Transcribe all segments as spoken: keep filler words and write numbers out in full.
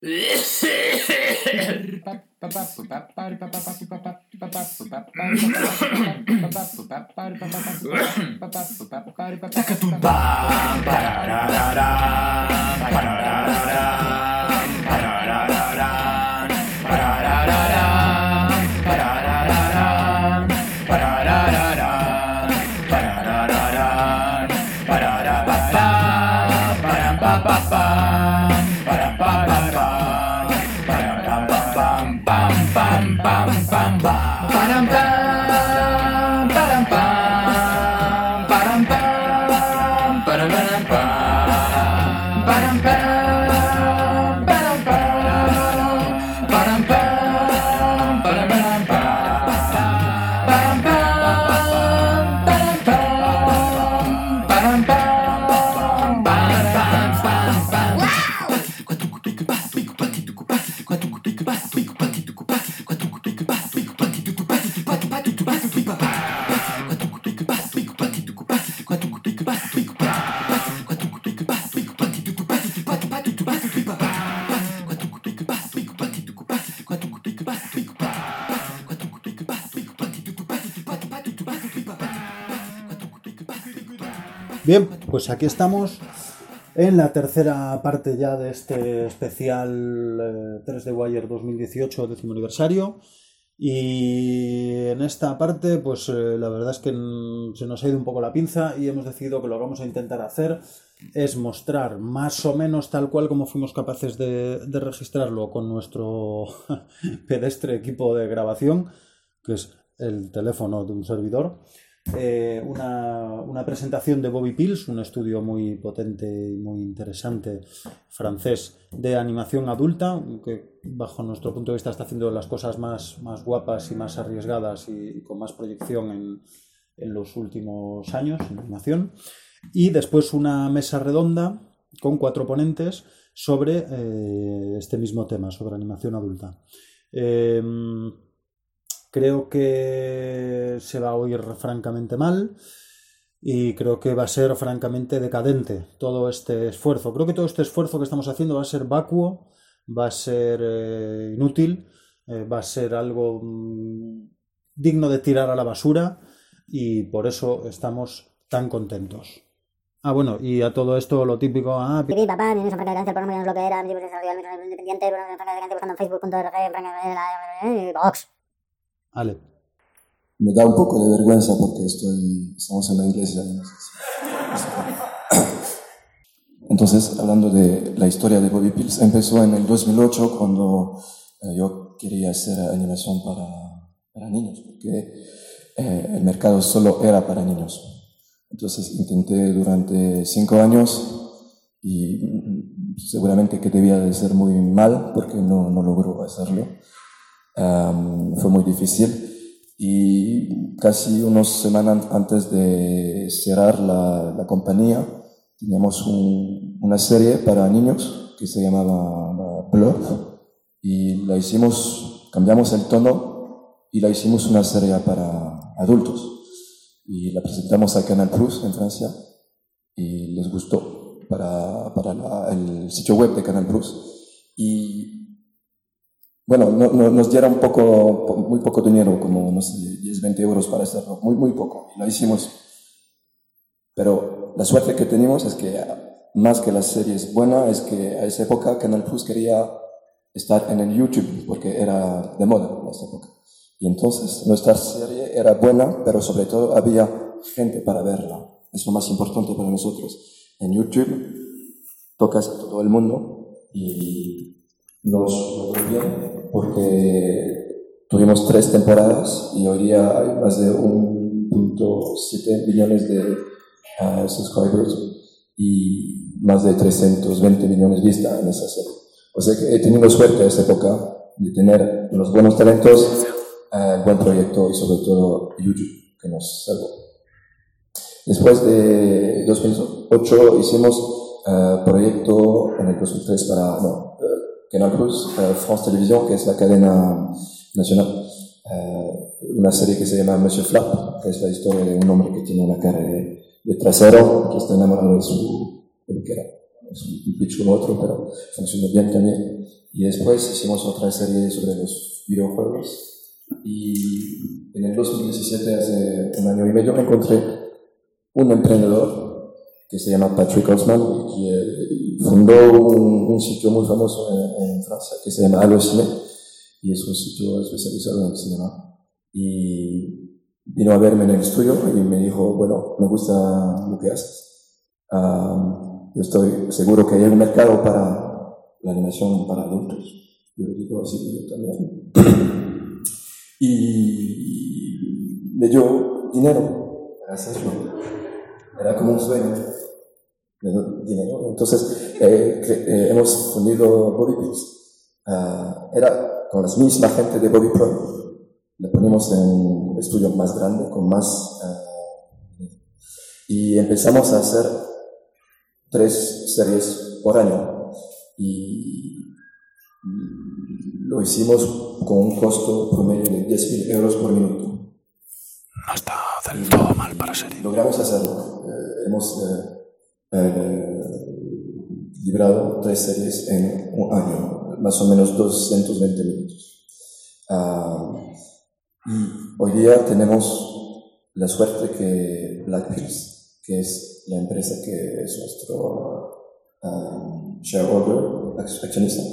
Bien, pues aquí estamos en la tercera parte ya de este especial eh, tres D Wire dos mil dieciocho, décimo aniversario. Y en esta parte, pues eh, la verdad es que se nos ha ido un poco la pinza y hemos decidido que lo que vamos a intentar hacer es mostrar más o menos tal cual como fuimos capaces de, de registrarlo con nuestro pedestre equipo de grabación, que es el teléfono de un servidor. Eh, una, una presentación de Bobby Pills, un estudio muy potente y muy interesante francés de animación adulta, que bajo nuestro punto de vista está haciendo las cosas más, más guapas y más arriesgadas y, y con más proyección en, en los últimos años en animación. Y después una mesa redonda con cuatro ponentes sobre eh, este mismo tema, sobre animación adulta. Eh, Creo que se va a oír francamente mal y creo que va a ser francamente decadente todo este esfuerzo. Creo que todo este esfuerzo que estamos haciendo va a ser vacuo, va a ser eh, inútil, eh, va a ser algo mmm, digno de tirar a la basura y por eso estamos tan contentos. Ah, bueno, y a todo esto lo típico... Ah, Pipi, papá, mi Franca de Cáncer, por no menos lo que era, mi independiente, Franca de Cáncer, buscando en facebook punto org, Vox. Ale. Me da un poco de vergüenza porque estoy, estamos en la iglesia. Entonces, hablando de la historia de Bobby Pills, empezó en el dos mil ocho cuando eh, yo quería hacer animación para, para niños, porque eh, el mercado solo era para niños. Entonces intenté durante cinco años y seguramente que debía de ser muy mal porque no, no logró hacerlo. Um, fue muy difícil y casi unas semanas antes de cerrar la, la compañía teníamos un, una serie para niños que se llamaba Blur y la hicimos, cambiamos el tono y la hicimos una serie para adultos y la presentamos a Canal Plus en Francia y les gustó para, para la, el sitio web de Canal Plus y bueno, no, no, nos dieron poco, muy poco dinero, como no sé, diez, veinte euros para hacerlo, muy, muy poco, y lo hicimos. Pero la suerte que tenemos es que, más que la serie es buena, es que a esa época Canal Plus quería estar en el YouTube, porque era de moda en esa época. Y entonces nuestra serie era buena, pero sobre todo había gente para verla. Es lo más importante para nosotros. En YouTube tocas a todo el mundo y nos fue bien porque tuvimos tres temporadas y hoy día hay más de uno punto siete millones de uh, subscribers y más de trescientos veinte millones de vistas en esa serie. O sea que he tenido suerte en esa época de tener los buenos talentos, uh, buen proyecto y sobre todo YouTube que nos salvó. Después de dos mil ocho hicimos uh, proyecto en el dos mil tres para... No, Canal Plus, uh, France Télévisions, que es la cadena nacional, uh, una serie que se llama Monsieur Flap, que es la historia de un hombre que tiene una cara de, de trasero, que está enamorado de su peluquera. Es un pitch como otro, pero funciona bien también. Y después hicimos otra serie sobre los videojuegos. Y en el dos mil diecisiete, hace un año y medio, me encontré un emprendedor que se llama Patrick Osman y que fundó un, un sitio muy famoso en, en Francia que se llama Allociné, y es un sitio especializado en el cinema. Y vino a verme en el estudio y me dijo, bueno, me gusta lo que haces. Um, yo estoy seguro que hay un mercado para la animación para adultos. Yo le digo, sí, yo también. Y me dio dinero para hacerlo. Era como un sueño. Me dio dinero. Entonces, eh, eh, hemos fundido BobbyPix. Uh, era con la misma gente de Bobby Pro. Le ponemos en un estudio más grande, con más... Uh, y empezamos a hacer tres series por año. Y lo hicimos con un costo promedio de diez mil euros por minuto. No está del todo mal para serie. Logramos hacerlo. Eh, hemos eh, eh, librado tres series en un año, más o menos doscientos veinte minutos. Uh, y hoy día tenemos la suerte que Black Pills, que es la empresa que es nuestro um, shareholder, accionista,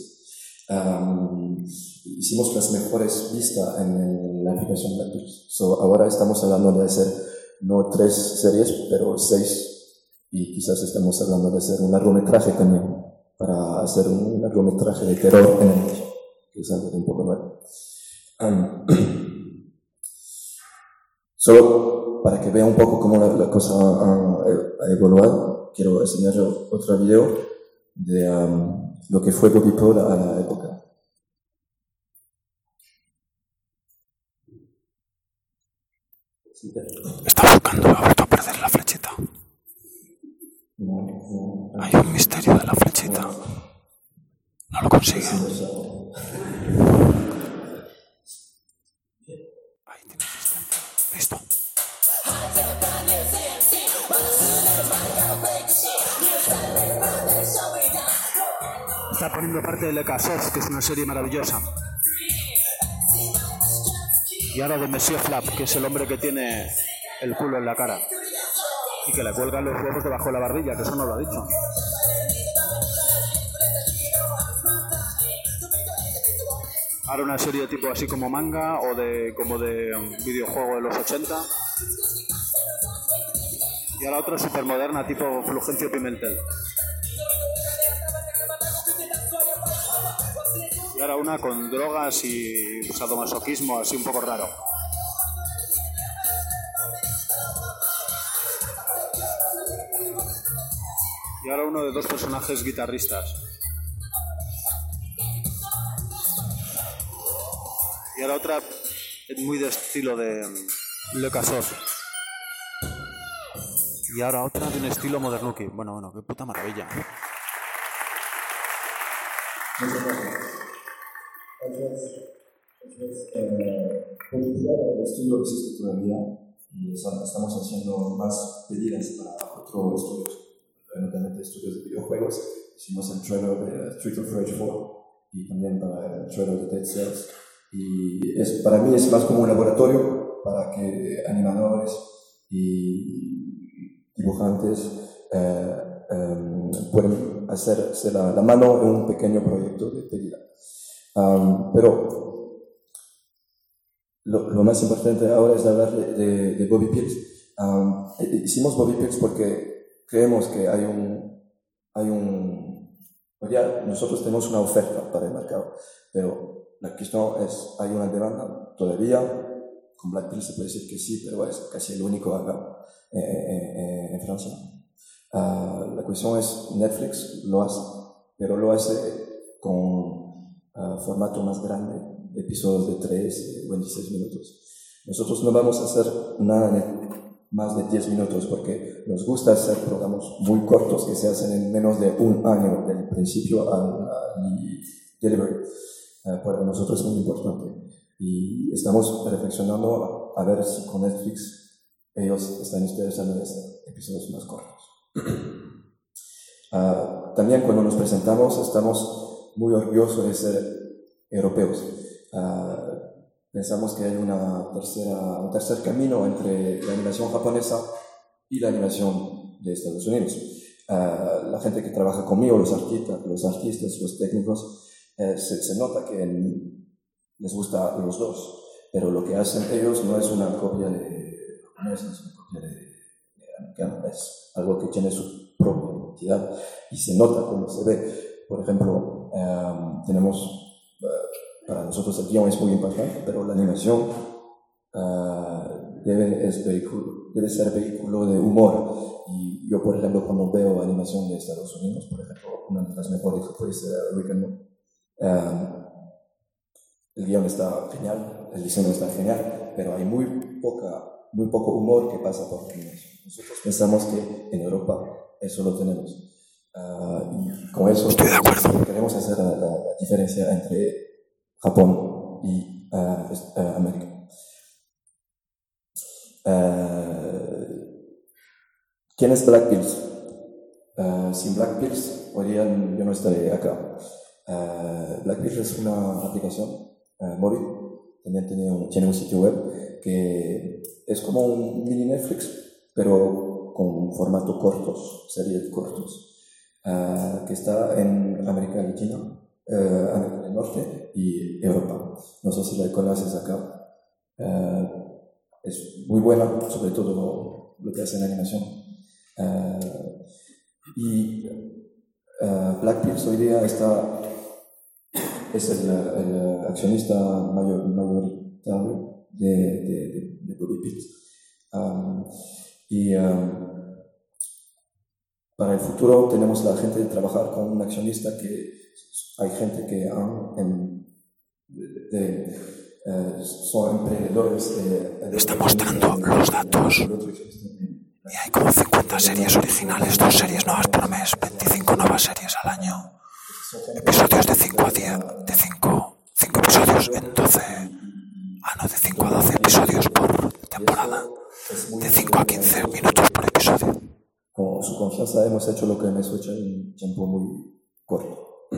um, hicimos las mejores vistas en la aplicación Black Pills. So, ahora estamos hablando de hacer no tres series, pero seis, y quizás estamos hablando de hacer un largometraje también, para hacer un largometraje de terror en el medio, que es algo un poco nuevo. Um, solo para que vean un poco cómo la, la cosa ha, ha evolucionado, quiero enseñar otro video de um, lo que fue Bobby Pro a la época. Está buscando, ha vuelto a perder la flechita. No, no, Hay un misterio de la flechita. No lo consigue. Ahí tiene asistente. Listo. Está poniendo parte de Le Cassette, que es una serie maravillosa. Y ahora de Monsieur Flap, que es el hombre que tiene el culo en la cara y que le cuelgan los huevos debajo de la barbilla, que eso no lo ha dicho. Ahora una serie tipo así como manga o de como de um, videojuego de los ochenta. Y ahora otra super moderna tipo Fulgencio Pimentel. Y ahora una con drogas y sadomasoquismo así un poco raro. Y ahora uno de dos personajes guitarristas. Y ahora otra muy de estilo de Le Cassette. Y ahora otra de un estilo modernuki. Bueno, bueno, qué puta maravilla. El estudio existe todavía y estamos haciendo más pedidas para otros estudios, notablemente estudios de videojuegos. Hicimos el trailer de Street of Rage cuatro y también para el trailer de Dead Cells. Y es, para mí es más como un laboratorio para que animadores y dibujantes eh, eh, puedan hacerse la, la mano en un pequeño proyecto de pedida. Um, pero lo, lo más importante ahora es hablar de, de, de BobbyPix. Um, hicimos BobbyPix porque creemos que hay un, hay un, ya nosotros tenemos una oferta para el mercado, pero la cuestión es, hay una demanda todavía. Con Black Pills se puede decir que sí, pero es casi el único acá eh, eh, en Francia. Uh, la cuestión es, Netflix lo hace, pero lo hace con uh, formato más grande, episodios de tres o veintiséis minutos. Nosotros no vamos a hacer nada de más de diez minutos porque nos gusta hacer programas muy cortos que se hacen en menos de un año, del principio al, al delivery. Uh, para nosotros es muy importante. Y estamos reflexionando a, a ver si con Netflix ellos están interesados en hacer episodios más cortos. uh, también cuando nos presentamos estamos muy orgullosos de ser europeos. Uh, pensamos que hay una tercera, un tercer camino entre la animación japonesa y la animación de Estados Unidos. Uh, la gente que trabaja conmigo, los artistas, los, artistas, los técnicos, eh, se, se nota que en, les gusta los dos, pero lo que hacen ellos no es una copia de japonés, no es una copia de, de americano, es algo que tiene su propia identidad y se nota como se ve. Por ejemplo, um, tenemos, uh, para nosotros el guión es muy importante, pero la animación uh, debe, es vehículo, debe ser vehículo de humor. Y yo, por ejemplo, cuando veo animación de Estados Unidos, por ejemplo, una de las mejores que puede ser Rick and Morty, um, el guión está genial, el diseño está genial, pero hay muy, poca, muy poco humor que pasa por la animación. Nosotros pensamos que en Europa eso lo tenemos. Uh, y con eso estoy de acuerdo. Queremos hacer la, la, la diferencia entre Japón y uh, uh, América. Uh, ¿Quién es Black Pills? Uh, sin Black Pills, hoy día yo no estaré acá. Uh, Black Pills es una aplicación uh, móvil, también tiene un, tiene un sitio web que es como un mini Netflix, pero con formato cortos, series cortos, uh, que está en América Latina, uh, América del Norte y Europa. No sé si la conoces acá. Uh, es muy buena, sobre todo lo que hace en animación. Uh, y uh, Black Pills hoy día está, es el, el accionista mayor, mayoritario de, de, de, de Bobby Pills. Um, y um, para el futuro tenemos la gente de trabajar con un accionista que hay gente que han, en, de, de, uh, son emprendedores. De, de Está mostrando los datos. Y hay como cincuenta series originales, dos series nuevas por mes, veinticinco nuevas series al año. Episodios de cinco a diez, de cinco, cinco episodios en doce, ah no, de cinco a doce episodios por temporada, de cinco a quince minutos por episodio. Con su confianza hemos hecho lo que hemos hecho en un tiempo muy corto.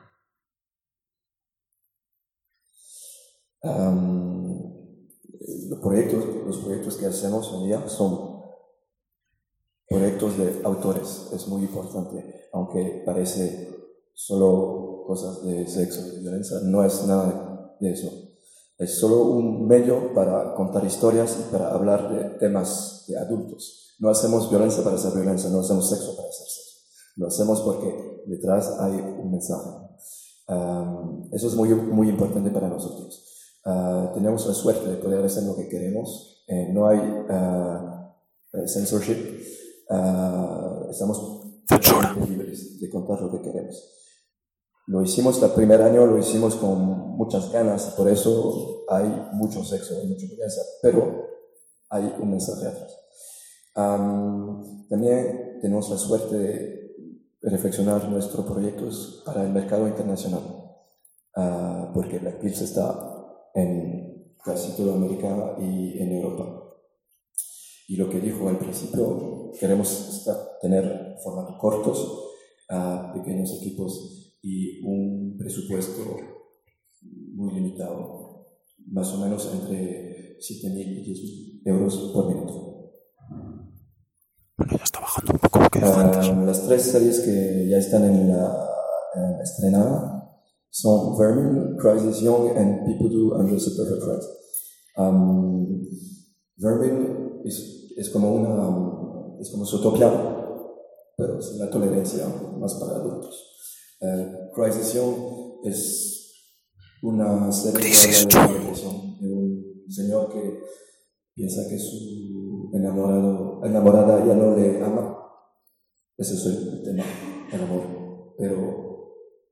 Um, los, proyectos, los proyectos que hacemos hoy día son proyectos de autores, es muy importante, aunque parece solo cosas de sexo y violencia, no es nada de eso. Es solo un medio para contar historias y para hablar de temas de adultos. No hacemos violencia para hacer violencia, no hacemos sexo para hacer sexo. Lo hacemos porque detrás hay un mensaje. Um, eso es muy, muy importante para nosotros. Uh, tenemos la suerte de poder hacer lo que queremos. Eh, no hay uh, censorship. Uh, estamos libres de contar lo que queremos. Lo hicimos el primer año, lo hicimos con muchas ganas, por eso hay mucho sexo y mucha violencia, pero hay un mensaje atrás. Um, también tenemos la suerte de reflexionar nuestros proyectos para el mercado internacional, uh, porque Black Pills está en casi toda América y en Europa. Y lo que dijo al principio, queremos estar, tener formatos cortos, uh, pequeños equipos y un presupuesto muy limitado, más o menos entre siete mil y diez mil euros por minuto. Bueno, ya está bajando un poco lo que dijo antes. Uh, las tres series que ya están en la uh, estrenada son Vermin, Crisis Young and People Do and The Perfect Friends. Um, Vermin es Es como una, es como Zootopia, pero sin la tolerancia, más para adultos. Uh, Crisis Young es una serie de un señor que piensa que su enamorado, enamorada ya no le ama. Ese es el tema, el amor. Pero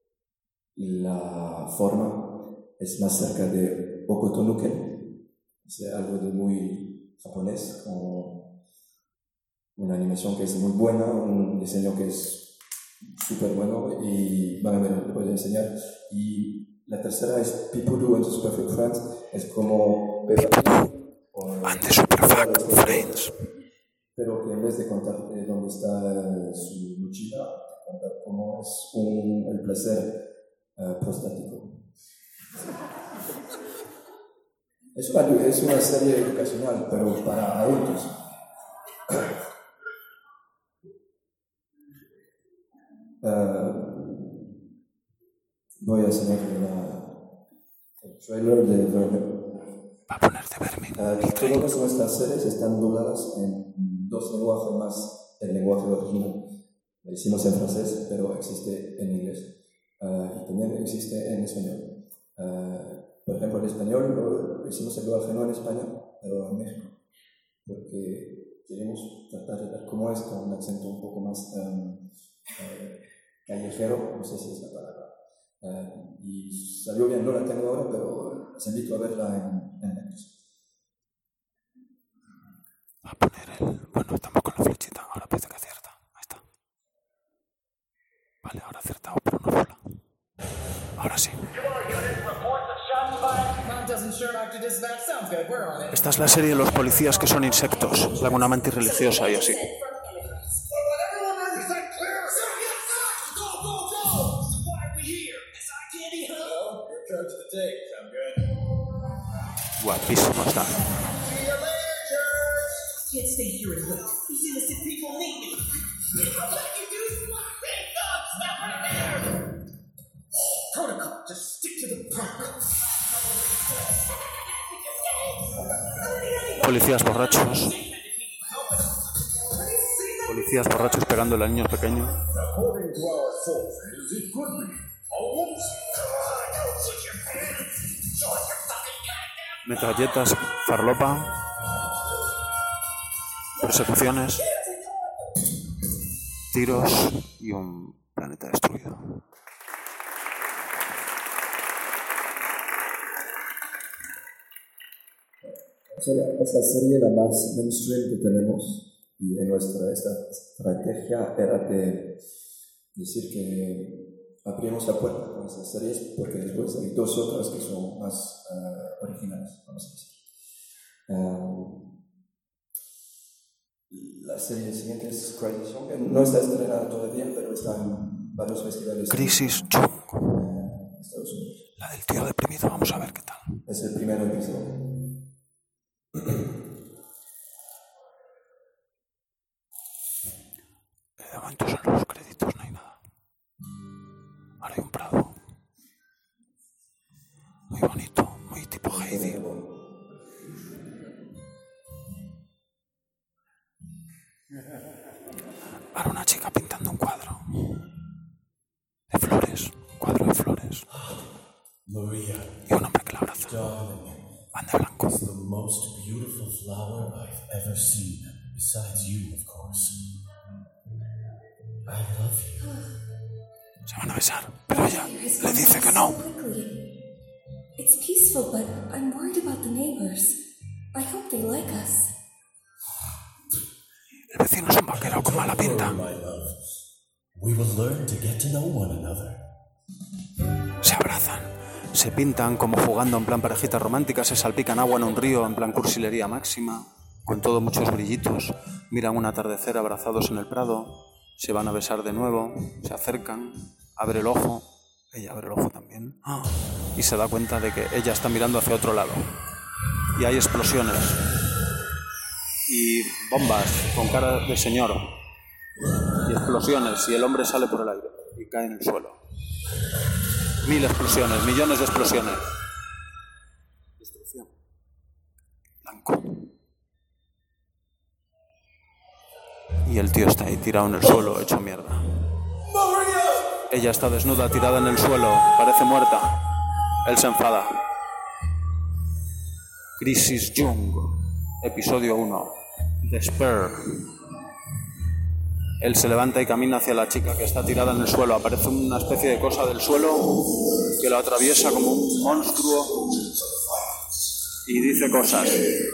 la forma es más cerca de Hokuto no Ken, o sea, algo de muy japonés, como una animación que es muy buena, un diseño que es súper bueno, y van a ver, les voy a enseñar. Y la tercera es People Do and The Perfect Friends, es como People Do and The Perfect Friends, pero que en vez de contar de dónde está su mochila, contar cómo es un, el placer uh, prostático. Es una, es una serie educacional, pero para adultos. Uh, voy a enseñarle la, el trailer de Vermin. Va a poner de Vermin. Uh, todas nuestras series están dobladas en dos lenguajes más el lenguaje original. Lo hicimos en francés, pero existe en inglés. Uh, y también existe en español. Uh, por ejemplo, en español lo, lo hicimos el doblaje no en España, pero en México. Porque queremos tratar de ver cómo es con un acento un poco más um, eh, callejero, no sé si es la palabra. Uh, y salió bien, no la tengo ahora, pero les invito a verla en, en Netflix. Va a poner el... Bueno, estamos con la flechita, ahora parece que acierta. Ahí está. Vale, ahora ha acertado, pero no rola. Ahora sí. Esta es la serie de los policías que son insectos, la con una mantis religiosa y así. Guapísimo está. Policías borrachos. Policías borrachos pegándole a niños pequeños. Metralletas, farlopa. Persecuciones. Tiros y un planeta destruido. Esta serie es la más mainstream que tenemos y en nuestra esta estrategia era de decir que abrimos la puerta con estas series porque después hay dos otras que son más uh, originales, vamos a decir. Um, la serie siguiente es Crisis Jung, que no está estrenada todavía, pero está en varios festivales. Crisis Jung. En Estados Unidos. La del tío deprimido, vamos a ver qué tal. Es el primer episodio. De momento son los créditos, no hay nada. Ahora hay un prado. Muy bonito, muy tipo Heidi. Ahora una chica pintando un cuadro. De flores, un cuadro de flores. Maria, Y un hombre que la abraza. darling, Van de blanco. it's the most beautiful flower I've ever seen, besides you, of course. I love you. Se van a besar, pero ella le dice que no. It's peaceful, but I'm worried about the neighbors. I hope they like us. El vecino es un vaquero con mala pinta. My love, we will learn to get to know one another. Se abrazan, se pintan como jugando en plan parejita romántica, se salpican agua en un río en plan cursilería máxima, con todo muchos brillitos, miran un atardecer abrazados en el prado, se van a besar de nuevo, se acercan, abre el ojo, ella abre el ojo también, y se da cuenta de que ella está mirando hacia otro lado. Y hay explosiones y bombas con cara de señor y explosiones y el hombre sale por el aire y cae en el suelo. Mil explosiones, millones de explosiones. Destrucción. Blanco. Y el tío está ahí tirado en el suelo, hecho mierda. Ella está desnuda, tirada en el suelo, parece muerta. Él se enfada. Crisis Jung, episodio uno. Despair. Él se levanta y camina hacia la chica que está tirada en el suelo. Aparece una especie de cosa del suelo que lo atraviesa como un monstruo y dice cosas.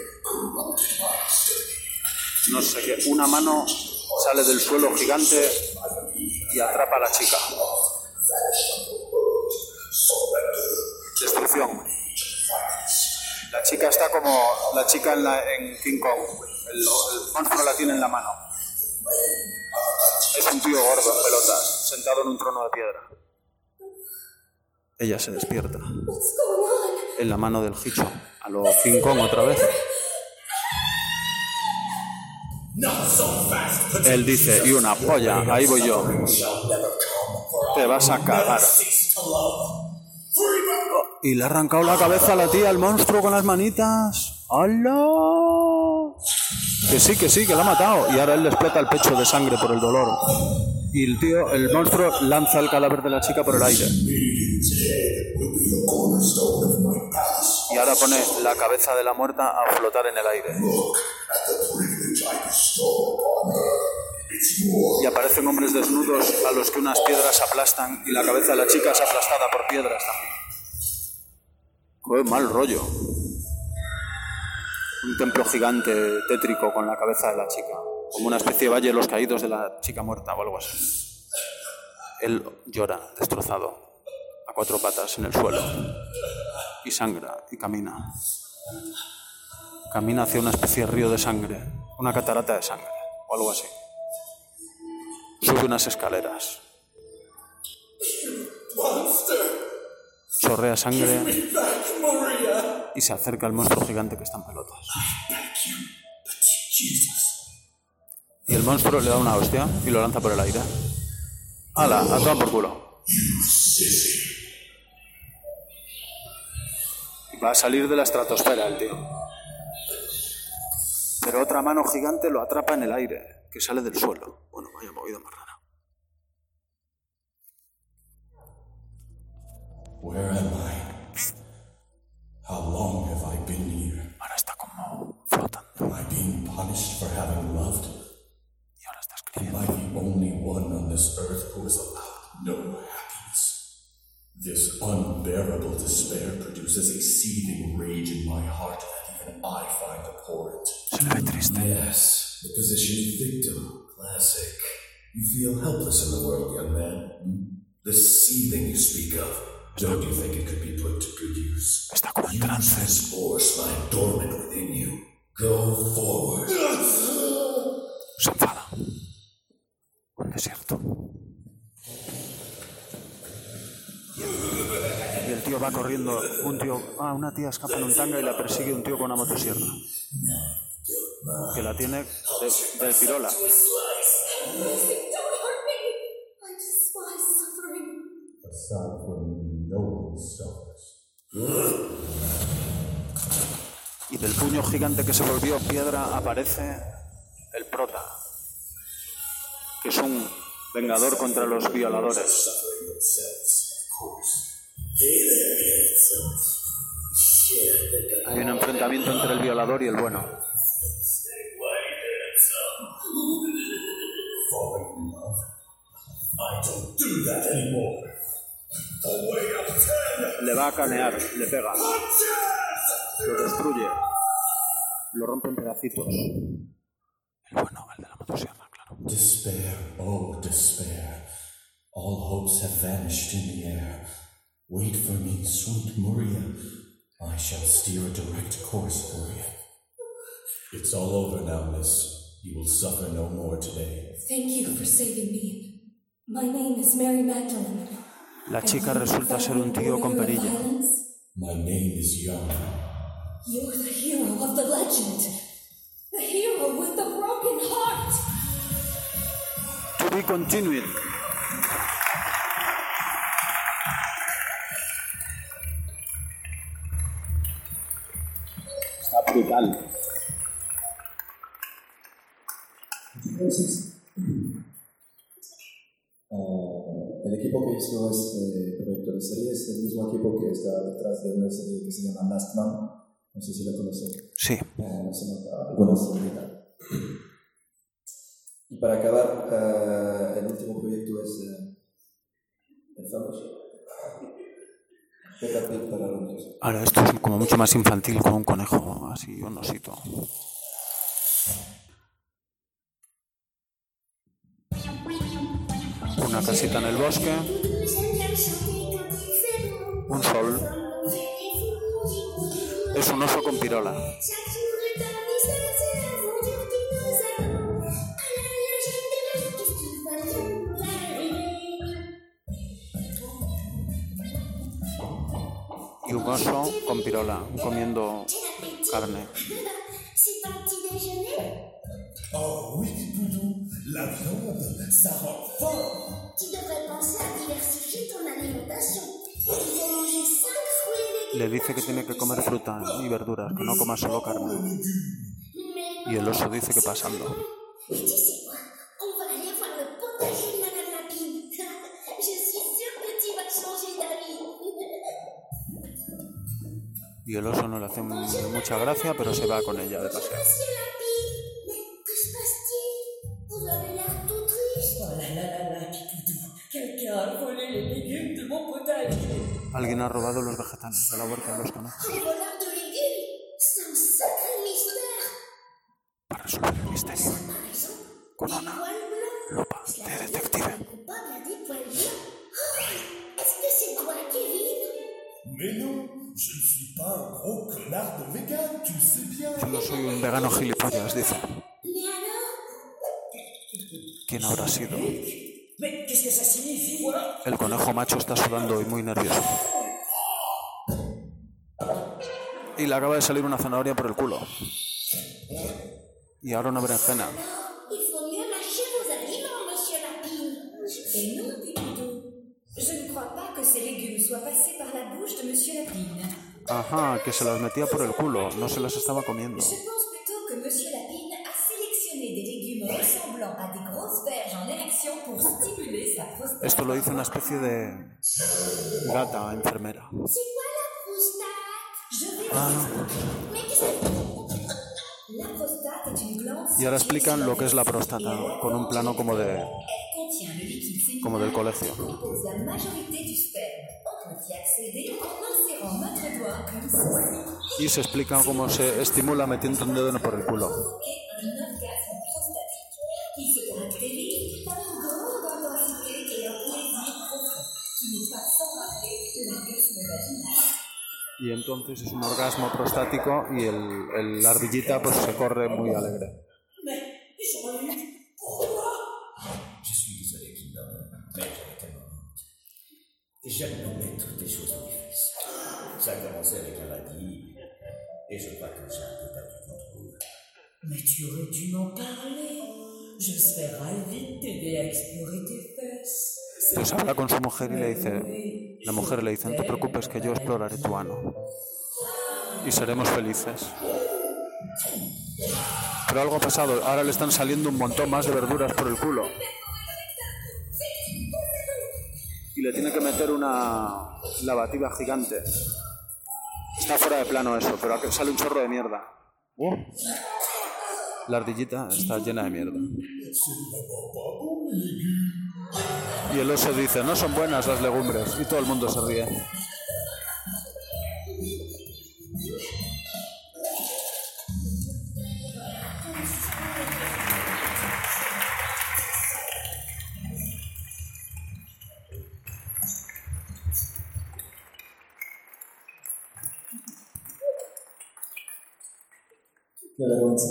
No sé qué. Una mano sale del suelo gigante y atrapa a la chica. Destrucción. La chica está como la chica en, la, en King Kong. El, el monstruo la tiene en la mano. Es un tío gordo en pelotas, sentado en un trono de piedra. Ella se despierta. What's going on? En la mano del Hicho. A lo King Kong otra vez. Él dice, y una polla, ahí voy yo. Te vas a cagar. Y le ha arrancado la cabeza a la tía, el monstruo con las manitas. ¡Hala! Que sí, que sí, que la ha matado. Y ahora él le explota el pecho de sangre por el dolor. Y el tío, el monstruo, lanza el cadáver de la chica por el aire. Y ahora pone la cabeza de la muerta a flotar en el aire. Y aparecen hombres desnudos a los que unas piedras aplastan y la cabeza de la chica es aplastada por piedras también. ¡Qué mal rollo! Un templo gigante tétrico con la cabeza de la chica, como una especie de valle de los caídos de la chica muerta o algo así. Él llora, destrozado, a cuatro patas en el suelo, y sangra y camina. Camina hacia una especie de río de sangre, una catarata de sangre, o algo así. Sube unas escaleras. Chorrea sangre y se acerca al monstruo gigante que está en pelotas. Y el monstruo le da una hostia y lo lanza por el aire. ¡Hala! A tomar por culo. Va a salir de la estratosfera el tío. Pero otra mano gigante lo atrapa en el aire, que sale del suelo. Bueno, vaya movida más rara. Where am I? How long have I been here? Ahora está como flotando. Am I being punished for having loved? Y ahora está Am escribiendo. I the only one on this earth who has allowed no happiness? This unbearable despair produces a seething rage in my heart that even I find abhorrent. Se le ve triste. Yes, the position of victim. Classic. You feel helpless in the world, young man. Hmm? The seething you speak of. Don't you think it could be put to good use? Está como en Use trance. this force lying dormant within you. Go forward. Se enfada. Un desierto. Y el, y el tío va corriendo. Un tío, ah, una tía escapa en un tanga y la persigue un tío con una motosierra. Que la tiene de, de pirola. Don't hurt me! I despise suffering. Aside from no one suffers. Y del puño gigante que se volvió piedra aparece el prota, que es un vengador contra los violadores. Hay un enfrentamiento entre el violador y el bueno. Le va a canear, le pega, lo destruye, lo rompe en pedacitos. El bueno, el de la motosierra, claro. Despair, oh despair. All hopes have vanished in the air. Wait for me, sweet Maria. I shall steer a direct course for you. It's all over now, miss. You will suffer no more today. Thank you for saving me. My name is Mary Magdalene. La chica resulta ser un tío con perilla. My name is Young. You're the hero of the legend. The hero with the broken heart. To be continued. Está brutal. Entonces, uh, el equipo que hizo este proyecto de serie es el mismo equipo que está detrás de una serie que se llama Last Man. No sé si la conocen. Sí. Eh, no se nota algunos ahorita. Y para acabar, uh, el último proyecto es uh, el famoso Peppa Pig para los niños. Ahora esto es como mucho más infantil, con un conejo así, un osito. Una casita en el bosque, un sol, es un oso con pirola. y un oso con pirola, comiendo carne. C'est ton petit déjeuner? Oh oui, Poudou, la viande, ça rend fort. Tu devrais penser à diversifier ton alimentation. Il faut manger cinq fruits et légumes. Le dice que tiene que comer fruta y verduras, que no coma solo carne. Mais Y el oso dice que pasando. tu sais quoi? On va aller voir le potager de Madame Lapine. Je suis sûre que tu vas changer d'avis. Y el oso no le hace mucha gracia, pero se va con ella de paseo. Monsieur Lapine, mais que se passe-t-il? Vous avez l'air tout triste. Oh là là là là, Pipoudou, quelqu'un a volé les légumes de mon potager. Alguien ha robado los vegetales de la huerta de los conejos. Les voleurs de légumes, c'est un sacré mystère. Para resolver el misterio, Par exemple, con des una poils blancs. lupa de detective. Le coupable a des poils blancs. Oh, est-ce que c'est toi, Kevin? Mais non, je ne suis pas un gros connard de vegan, tu le sais bien. Yo no soy un vegano gilipollas, dice. Mais alors? ¿Quién habrá sido? Mais qu'est-ce que ça signifie? El conejo macho está sudando y muy nervioso. Y le acaba de salir una zanahoria por el culo. Y ahora una berenjena. Il faut mieux mâcher vos aliments, Monsieur Lapine. Et non, Pipoudou, je ne crois pas que ces légumes soient passés par la bouche de Monsieur Lapine. Ajá, que se las metía por el culo, no se las estaba comiendo. Je pense plutôt que Monsieur Lapine a sélectionné des légumes ressemblant à des grosses verges en érection pour stimuler sa prostate. Esto lo hizo una especie de gata enfermera. C'est quoi la prostate? Je vais Ah, Mais qu'est-ce que... La prostate est une glande y ahora située explican sur lo la que es la vessie próstata, et à con un plano como de, Elle contient le liquide séminal como del colegio. qui compose la majorité du sperme. On peut y accéder en insérant notre doigt comme ceci. Y se explica cómo se estimula metiendo un dedo por el culo. Provoquer un orgasme prostatique qui se caractérise par une grande intensité et un plaisir profond qui n'est pas sans rappeler l'orgasme vaginal. Y entonces es un orgasmo prostático y el, el- la ardillita pues se corre muy alegre. Mais Jean-Luc, pourquoi? Je suis désolé, Kingdom, mais j'avais tellement honte. J'aime nous mettre des choses dans les fesses. Ça a commencé avec un radis, et je crois que j'ai un peu perdu le contrôle. Mais tu aurais dû m'en parler. Je serais ravie de t'aider à explorer tes fesses. Entonces habla con su mujer y le dice, la mujer le dice, no te preocupes que yo exploraré tu ano y seremos felices. Pero algo ha pasado, ahora le están saliendo un montón más de verduras por el culo. Y le tiene que meter una lavativa gigante. Está fuera de plano eso, pero aquí sale un chorro de mierda. Uh. La ardillita está llena de mierda. Y el oso dice, no son buenas las legumbres. Y todo el mundo se ríe. Qué vergüenza.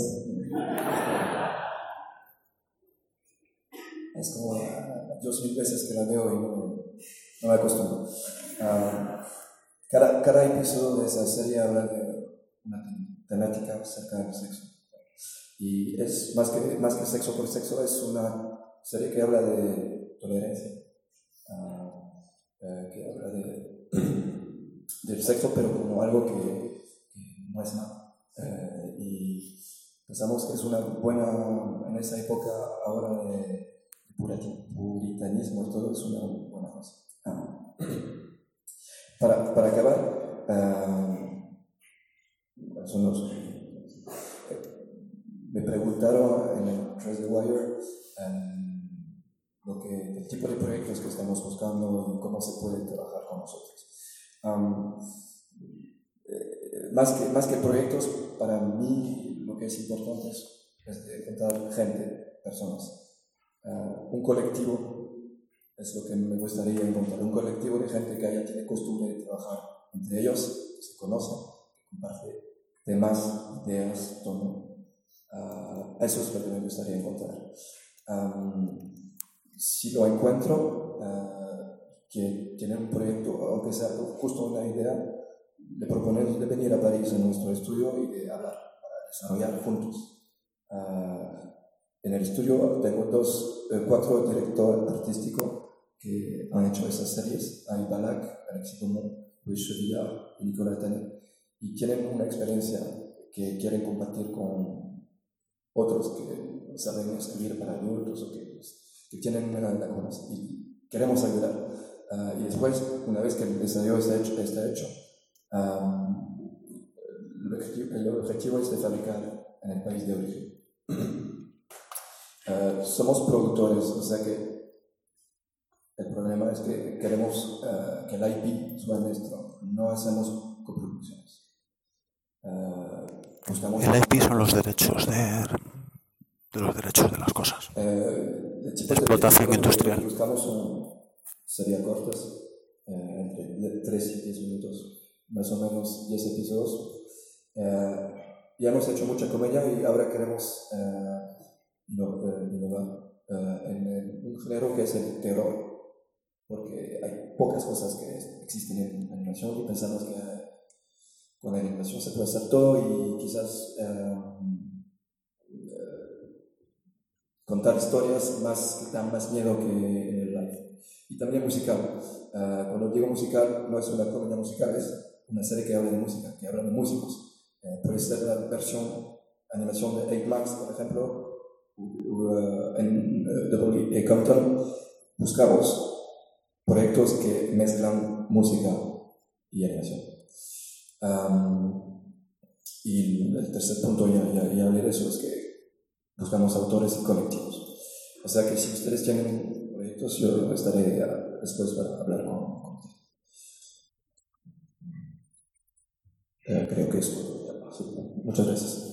Es como uh, dos mil veces que la veo y no, no me acostumbro. Uh, cada, cada episodio de esa serie habla de una temática acerca del sexo. Y es más que, más que sexo por sexo, es una serie que habla de tolerancia, uh, uh, que habla de, del sexo, pero como algo que, que no es malo. Uh, y pensamos que es una buena, en esa época ahora de puritanismo y todo, es una buena cosa. Uh, para, para acabar, uh, son los, me preguntaron en el tres de Wire um, lo que, el tipo de proyectos que estamos buscando y cómo se puede trabajar con nosotros. Um, eh, más, que, más que proyectos, para mí lo que es importante es, es encontrar gente, personas. Uh, un colectivo es lo que me gustaría encontrar, un colectivo de gente que ya tiene costumbre de trabajar entre ellos, que se conocen, que comparten temas, ideas, todo. Uh, eso es lo que me gustaría encontrar. Um, si lo encuentro, uh, que tiene un proyecto, aunque sea justo una idea, le proponemos de venir a París en nuestro estudio y de hablar, para desarrollar juntos. Uh, en el estudio tengo dos, eh, cuatro directores artísticos que han hecho esas series, Ari Balak, Alexis Beaumont, Luis Chevillard y Nicolas Tanet, y tienen una experiencia que quieren compartir con otros que saben escribir para adultos o que, que tienen lagunas, y queremos ayudar. Uh, y después, una vez que el ensayo está hecho, está hecho um, el, objetivo, el objetivo es de fabricar en el país de origen. Uh, somos productores, o sea que el problema es que queremos uh, que el I P sea nuestro, no hacemos coproducciones. Uh, buscamos el I P son los derechos de, de los derechos de las cosas. Uh, de explotación de industrial. Buscamos un, series cortas, uh, entre tres y diez minutos, más o menos diez episodios. Uh, ya hemos hecho mucha comedia y ahora queremos uh, innovar uh, en, en un género que es el terror, porque hay pocas cosas que existen en animación y pensamos que uh, con la animación se puede hacer todo y quizás uh, uh, contar historias más, que dan más miedo que en el live. Y también musical. Uh, cuando digo musical, no es una comedia musical, es una serie que habla de música, que habla de músicos. Uh, puede ser la versión animación de eight Max, por ejemplo. Uh, en uh, W A Compton buscamos proyectos que mezclan música y animación. Um, y el tercer punto, ya, ya, ya hablé de eso, es que buscamos autores y colectivos. O sea que si ustedes tienen proyectos, yo estaré uh, después para hablar con, con uh, creo que es todo. Sí, muchas gracias.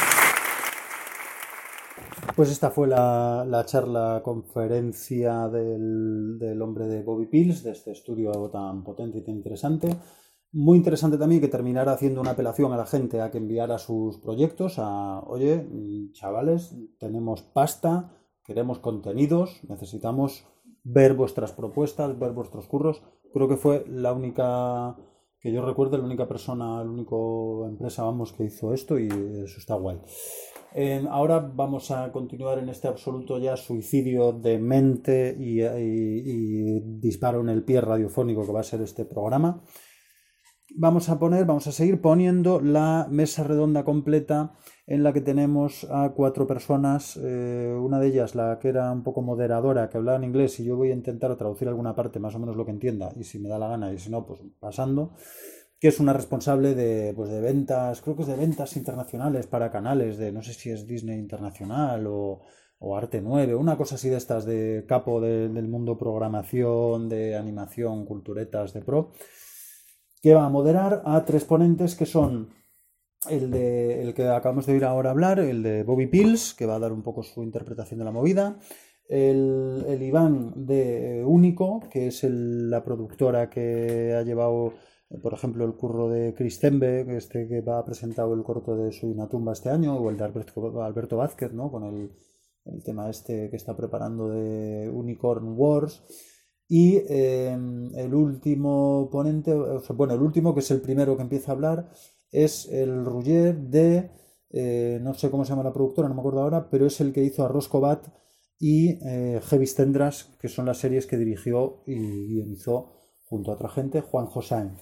Pues esta fue la, la charla, conferencia del, del hombre de Bobby Pills, de este estudio tan potente y tan interesante. Muy interesante también que terminara haciendo una apelación a la gente a que enviara sus proyectos, a, oye, chavales, tenemos pasta, queremos contenidos, necesitamos ver vuestras propuestas, ver vuestros curros. Creo que fue la única, que yo recuerdo, la única persona, la única empresa, vamos, que hizo esto, y eso está guay. Eh, ahora vamos a continuar en este absoluto ya suicidio de mente y, y, y disparo en el pie radiofónico que va a ser este programa. Vamos a poner, vamos a seguir poniendo la mesa redonda completa en la que tenemos a cuatro personas, eh, una de ellas, la que era un poco moderadora, que hablaba en inglés, y yo voy a intentar traducir alguna parte más o menos lo que entienda, y si me da la gana, y si no, pues pasando, que es una responsable de, pues de ventas, creo que es de ventas internacionales para canales de, no sé si es Disney Internacional o, o Arte nueve, una cosa así de estas, de capo de, del mundo programación, de animación, culturetas, de pro, que va a moderar a tres ponentes que son el, de, el que acabamos de oír ahora hablar, el de Bobby Pills, que va a dar un poco su interpretación de la movida, el, el Iván de Único, que es el, la productora que ha llevado, por ejemplo, el curro de Chris Tembe, este que va a presentar el corto de Soy una tumba este año, o el de Alberto, Alberto Vázquez, ¿no? Con el, el tema este que está preparando de Unicorn Wars. Y eh, el último ponente, o sea, bueno, el último, que es el primero que empieza a hablar, es el Rugger de, eh, no sé cómo se llama la productora, no me acuerdo ahora, pero es el que hizo a Roscoe Bat y eh, Heavy Tendras, que son las series que dirigió y guionizó junto a otra gente, Juanjo Sáenz,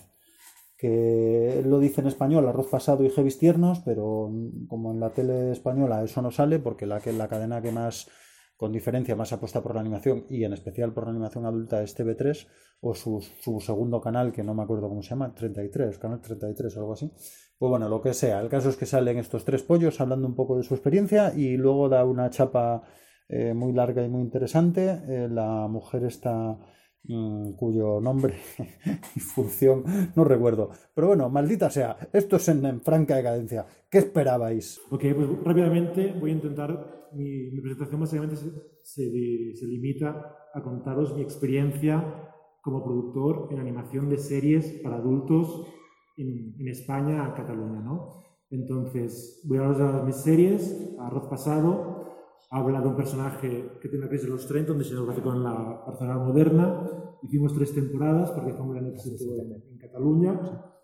que él lo dice en español, Arroz Pasado y Heavy Tiernos, pero como en la tele española eso no sale, porque la, que, la cadena que más, con diferencia, más apuesta por la animación, y en especial por la animación adulta, es T V tres, o su, su segundo canal, que no me acuerdo cómo se llama, treinta y tres, canal treinta y tres o algo así. Pues bueno, lo que sea, el caso es que salen estos tres pollos hablando un poco de su experiencia, y luego da una chapa eh, muy larga y muy interesante. Eh, la mujer está... cuyo nombre y función no recuerdo, pero bueno, maldita sea, esto es en, en franca decadencia. ¿Qué esperabais? Ok, pues rápidamente voy a intentar, mi, mi presentación básicamente se, se, se limita a contaros mi experiencia como productor en animación de series para adultos en, en España, a Cataluña, ¿no? Entonces, voy a hablar de mis series. Arroz Pasado habla de un personaje que tiene una crisis de los treinta, donde se nos hace con la Barcelona moderna. Hicimos tres temporadas porque fue un gran éxito en, en Cataluña.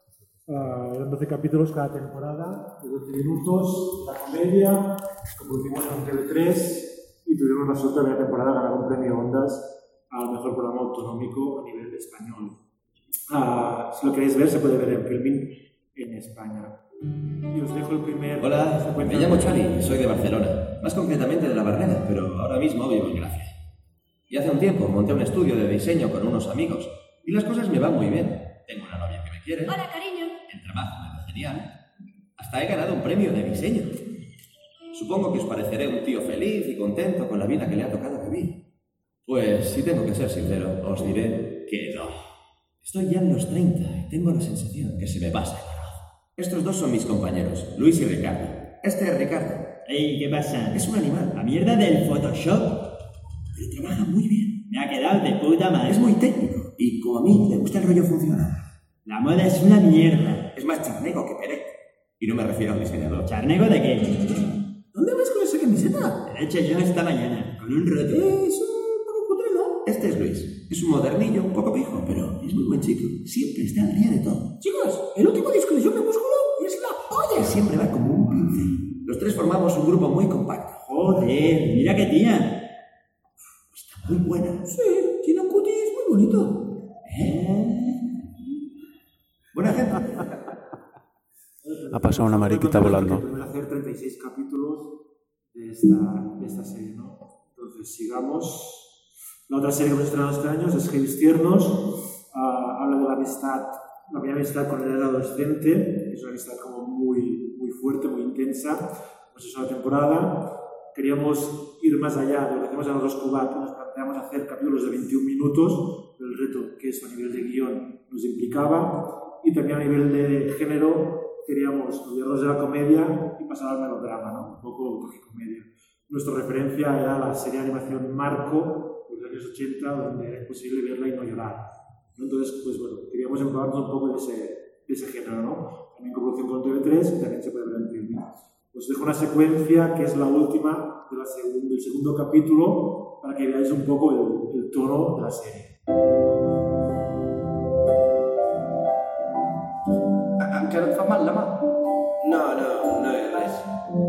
Uh, eran doce capítulos cada temporada, de doce minutos, la comedia, que producimos en T V tres y tuvimos la suerte de la temporada de ganar un premio Ondas al mejor programa autonómico a nivel español. Uh, si lo queréis ver, se puede ver en Filmin en España. Y os dejo el primer... Hola, me llamo Charlie, soy de Barcelona, más concretamente de La Barbera, pero ahora mismo vivo en Gracia. Y hace un tiempo monté un estudio de diseño con unos amigos y las cosas me van muy bien. Tengo una novia que me quiere. Hola, cariño. El trabajo me va genial. Hasta he ganado un premio de diseño. Supongo que os pareceré un tío feliz y contento con la vida que le ha tocado vivir. Pues, si tengo que ser sincero, os diré que no. Estoy ya en los treinta y tengo la sensación que se me pasa el arroz. Estos dos son mis compañeros, Luis y Ricardo. Este es Ricardo. Ey, ¿qué pasa? Es un animal. La mierda del Photoshop. Pero trabaja muy bien. Me ha quedado de puta madre. Es muy técnico y como a mí le gusta el rollo funcional. La moda es una mierda. Es más charnego que Pérez. Y no me refiero al diseñador. ¿Charnego de qué? ¿Dónde vas con esa camiseta? Te la he hecho yo esta mañana, con un roto. Es un poco cutre, ¿no? Este es Luis. Es un modernillo, un poco pijo, pero es muy buen chico. Siempre está al día de todo. Chicos, el último disco de Yo Me Músculo es la polla. Siempre va como un pincel. Los tres formamos un grupo muy compacto. Joder, mira qué tía. Está muy buena. Sí, tiene un cutis muy bonito. ¿Eh? Buena gente. Ha pasado una mariquita volando. Primero hacer treinta y seis capítulos de esta, de esta serie, ¿no? Entonces, sigamos. La otra serie que hemos estrenado este año es Heavies Tiernos. Uh, habla de la amistad, la primera amistad con el adolescente. Es una amistad como muy, muy fuerte, muy intensa. Hemos hecho una temporada. Queríamos ir más allá de lo que hacemos en los Cubat. Nos planteamos hacer capítulos de veintiún minutos, pero el reto que esto a nivel de guión nos implicaba. Y también a nivel de género queríamos olvidarnos de la comedia y pasar al melodrama, ¿no? Un poco comedia. Nuestra referencia era la serie de animación Marco, de los años ochenta, donde era imposible verla y no llorar. Entonces, pues bueno, queríamos enfocarnos un poco de ese, de ese género, ¿no? También con producción con T V tres y también se puede ver en film. Os dejo una secuencia que es la última de la segun- del segundo capítulo para que veáis un poco el, el tono de la serie. Encara et fa mal la mà? No, no, no es res.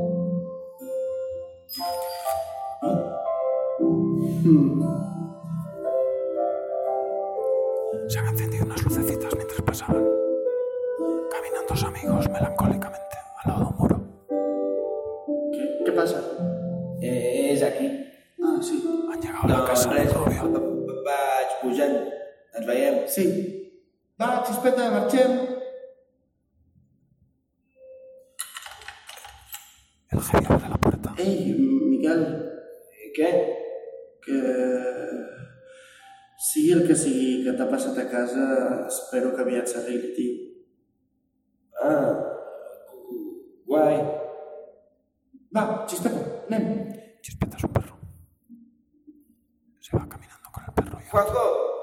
Se han encendido unas lucecitas mientras pasaban. Caminan dos amigos melancólicamente al lado de un muro. Què, què passa? Eh, és aquí. Ah, sí. Han llegado a la casa del novio. Vaig pujant. Ens veiem. Sí. Va, xispeta, marxem. El jefe abre la puerta. Ei, Miquel, Què? que sigui el que sigui que t'ha passat a casa, espero que aviat s'arregli, tio. Ah, guai. Va, xispeta, anem. Chispeta es un perro. Se va caminando con el perro y... Juanjo!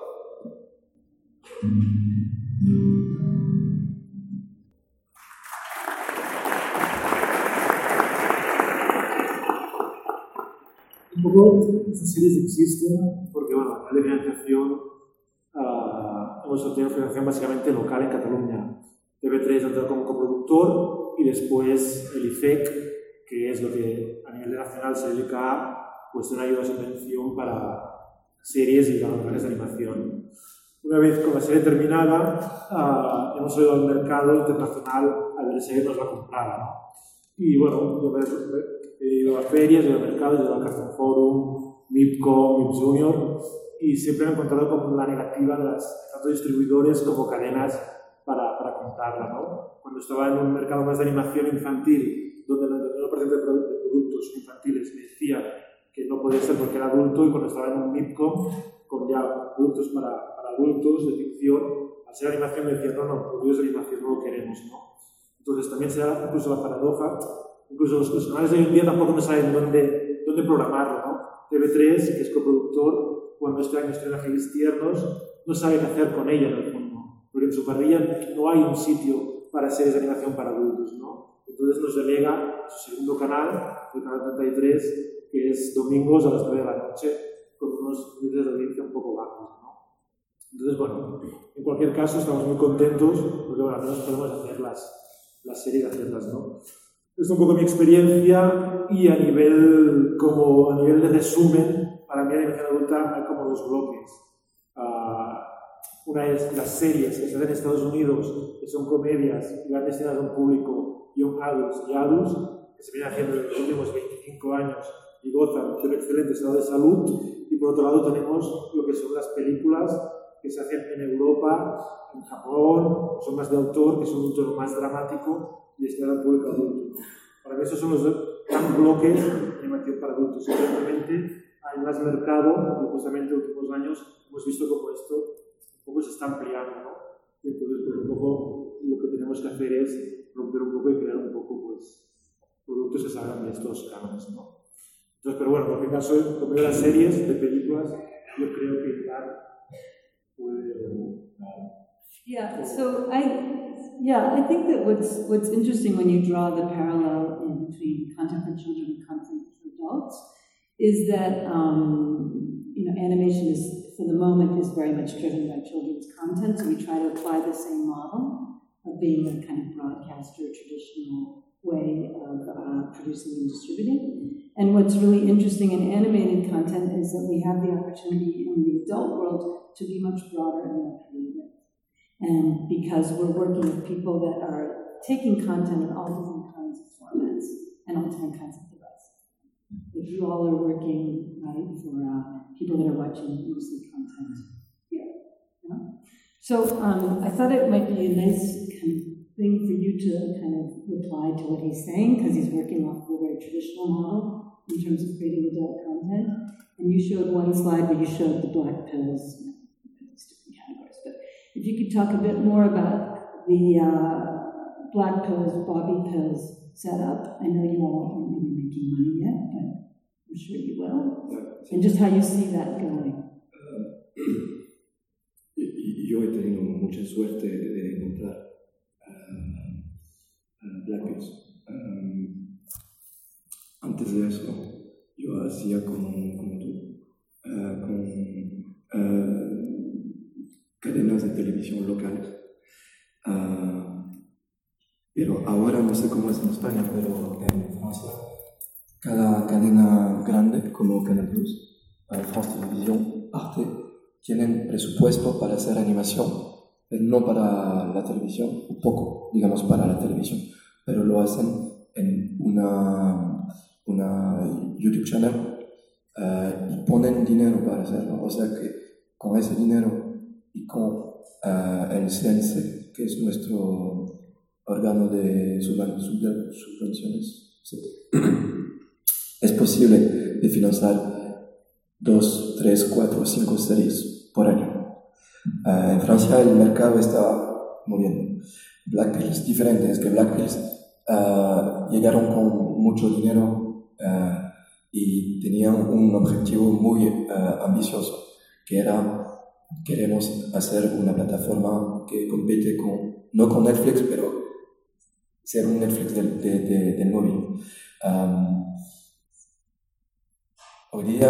Un poco estas series existen porque, bueno, la financiación, uh, hemos obtenido financiación básicamente local en Cataluña. T V tres ha entrado como coproductor y después el I F E C, que es lo que a nivel nacional se dedica a pues, una ayuda de subvención para series y largometrajes de animación. Una vez con la serie terminada, uh, hemos ido al mercado internacional a ver si alguien nos la comprara, ¿no? Y bueno, yo me he ido a ferias, he ido a mercados, he ido al Cartoon Forum, MIPCO, MIP Junior, y siempre he encontrado como la negativa de las tanto distribuidores como cadenas para, para comprarla, ¿no? Cuando estaba en un mercado más de animación infantil, donde el noventa y nueve por ciento de productos infantiles me decía que no podía ser porque era adulto, y cuando estaba en un MIPCO, con ya productos para, para adultos de ficción, al ser animación me decían, no, no, productos de animación no lo queremos, ¿no? Entonces también se da incluso la paradoja, incluso los, los canales de hoy en día tampoco no saben dónde, dónde programarlo, ¿no? T V tres, que es coproductor, cuando este año estrena Heavies Tiernos, no sabe qué hacer con ella en el fondo, porque en su parrilla no hay un sitio para series de animación para adultos, ¿no? Entonces nos delega su segundo canal, el canal treinta y tres, que es domingos a las nueve de la noche, con unos niveles de audiencia un poco bajos, ¿no? Entonces, bueno, En cualquier caso, estamos muy contentos porque, bueno, al menos podemos hacer las, las series, hacerlas, ¿no? Es un poco mi experiencia y a nivel, como, a nivel de resumen, para mí en animación adulta hay como dos bloques. Uh, una es las series que se hacen en Estados Unidos, que son comedias y van destinadas a un público young adults y adults, que se vienen haciendo en los últimos veinticinco años y gozan de un excelente estado de salud. Y por otro lado tenemos lo que son las películas que se hacen en Europa, en Japón, son más de autor, que son un tono más dramático y destinadas al público adulto. Para mí esos son los dos gran bloques de animación para adultos. Evidentemente hay más mercado, y justamente en los últimos años hemos visto cómo esto un poco se está ampliando, ¿no? Entonces, pues, un poco lo que tenemos que hacer es romper un poco y crear un poco, pues, productos que salgan de estos cánones, ¿no? Entonces, pero bueno, en cualquier caso, como de las series, de películas, yo creo que tal puede... Yeah, so I, yeah, I think that what's what's interesting when you draw the parallel in between content for children and content for adults is that um, you know animation is for the moment is very much driven by children's content, so we try to apply the same model of being a kind of broadcaster, traditional way of uh, producing and distributing. And what's really interesting in animated content is that we have the opportunity in the adult world to be much broader and more creative. And because we're working with people that are taking content in all different kinds of formats and all different kinds of devices. Like you all are working, right, for uh, people that are watching mostly content here. You know? So um, I thought it might be a nice kind of thing for you to kind of reply to what he's saying, because he's working off of a very traditional model in terms of creating adult content. And you showed one slide where you showed the black pills, you know, different categories. But if you could talk a bit more about the uh, black pills, Bobby pills setup. I know you all aren't really making money yet, but I'm sure you will. And just how you see that going. Yo he tenido mucha suerte de encontrar uh, uh, Black Pills. Um, antes de eso, yo hacía como, como tú, uh, con uh, cadenas de televisión locales. Uh, pero ahora no sé cómo es en España, pero en Francia, cada cadena grande como Canal Plus, uh, France Télévisions, Arte, tienen presupuesto para hacer animación, pero no para la televisión, un poco, digamos, para la televisión, pero lo hacen en una, una YouTube channel uh, y ponen dinero para hacerlo. O sea que con ese dinero y con uh, el C N C, que es nuestro órgano de subvenciones, sí, es posible de financiar dos, tres, cuatro, cinco series por año. Uh, en Francia el mercado está muy bien. Black Pills, diferente, es que Black Pills uh, llegaron con mucho dinero uh, y tenían un objetivo muy uh, ambicioso, que era, queremos hacer una plataforma que compite con, no con Netflix, pero ser un Netflix del, de, de, del móvil. Um, hoy día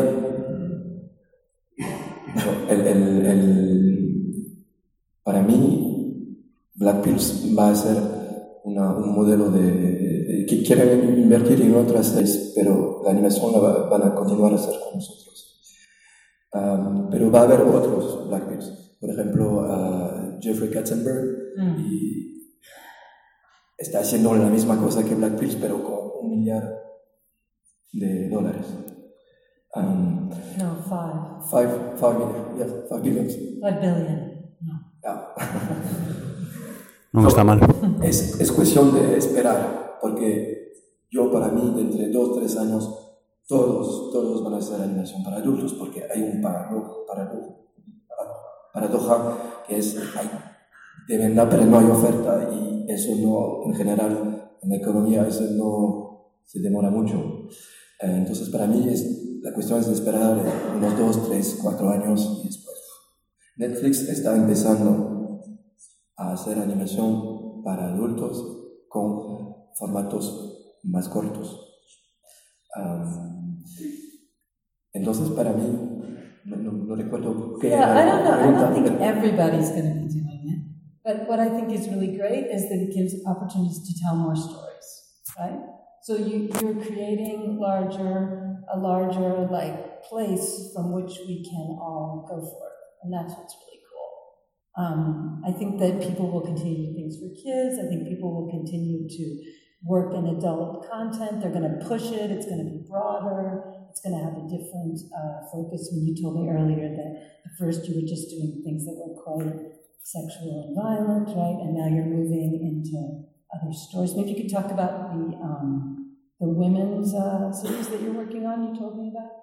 El, el, el, para mí, Black Pills va a ser una, un modelo de, de, de que quieren invertir en otras series, pero la animación la va, van a continuar a hacer con nosotros. Um, pero va a haber otros Black Pills, por ejemplo, uh, Jeffrey Katzenberg, mm. y está haciendo la misma cosa que Black Pills, pero con un millar de dólares. Um, no, five. Five, five million, yes, five billions. Five billion, no. Yeah. No so, está mal. Es, es cuestión de esperar, porque yo para mí, de entre dos, tres años, todos, todos van a hacer animación para adultos, porque hay un paradoja, paradoja, paradoja que es, hay de verdad, pero no hay oferta, y eso no, en general, en la economía, eso no se demora mucho. Eh, entonces, para mí, es la cuestión es de esperar unos dos, tres, cuatro años y después. Netflix está empezando a hacer animación para adultos con formatos más cortos. Um, entonces, para mí, no, no, no recuerdo qué Yeah, I don't know. I pregunta, don't think pero- everybody's going to be doing it. But what I think is really great is that it gives opportunities to tell more stories, right? So you, you're creating larger, a larger like place from which we can all go forth. And that's what's really cool. Um, I think that people will continue to do things for kids. I think people will continue to work in adult content. They're going to push it. It's going to be broader. It's going to have a different uh, focus. When you told me earlier that at first you were just doing things that were quite sexual and violent, right? And now you're moving into other stories. Maybe you could talk about the um, the women's uh, series that you're working on. You told me about.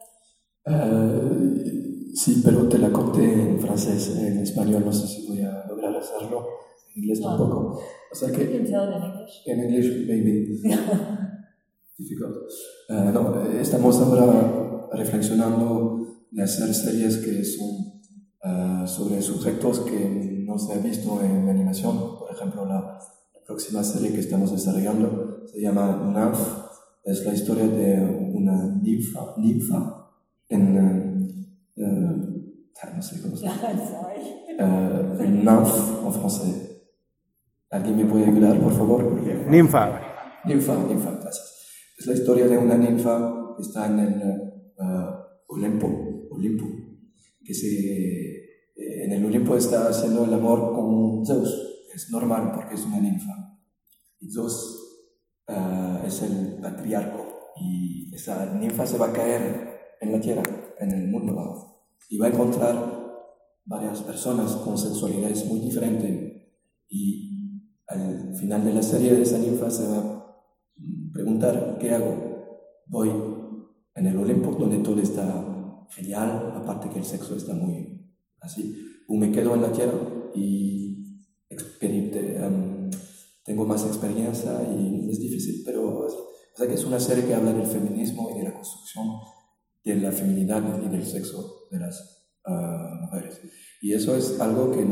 Eh, sí, pero te la conté en francés, en español no sé si voy a lograr hacerlo, en inglés tampoco. O sea que You can tell it in English. en inglés maybe difficult. Eh, no, eh, estamos ahora reflexionando de hacer series que son eh, sobre sujetos que no se ha visto en animación. Por ejemplo, la, la próxima serie que estamos desarrollando se llama Nymph. Es la historia de una ninfa, ninfa en, uh, uh, no sé cómo se llama, I'm sorry. uh, nymphe en francés. ¿Alguien me puede ayudar, por favor? Porque... Ninfa. Ninfa, ninfa, gracias. Es la historia de una ninfa que está en el uh, Olimpo, Olimpo, que se, eh, en el Olimpo está haciendo el amor con Zeus. Es normal porque es una ninfa. Y Zeus Uh, es el patriarca y esa ninfa se va a caer en la tierra, en el mundo bajo, y va a encontrar varias personas con sexualidades muy diferentes, y al final de la serie esa ninfa se va a preguntar ¿qué hago? Voy en el Olimpo donde todo está genial, aparte que el sexo está muy así, o me quedo en la tierra y experimente, um, tengo más experiencia y es difícil, pero o sea que es una serie que habla del feminismo y de la construcción de la feminidad y del sexo de las uh, mujeres. Y eso es algo que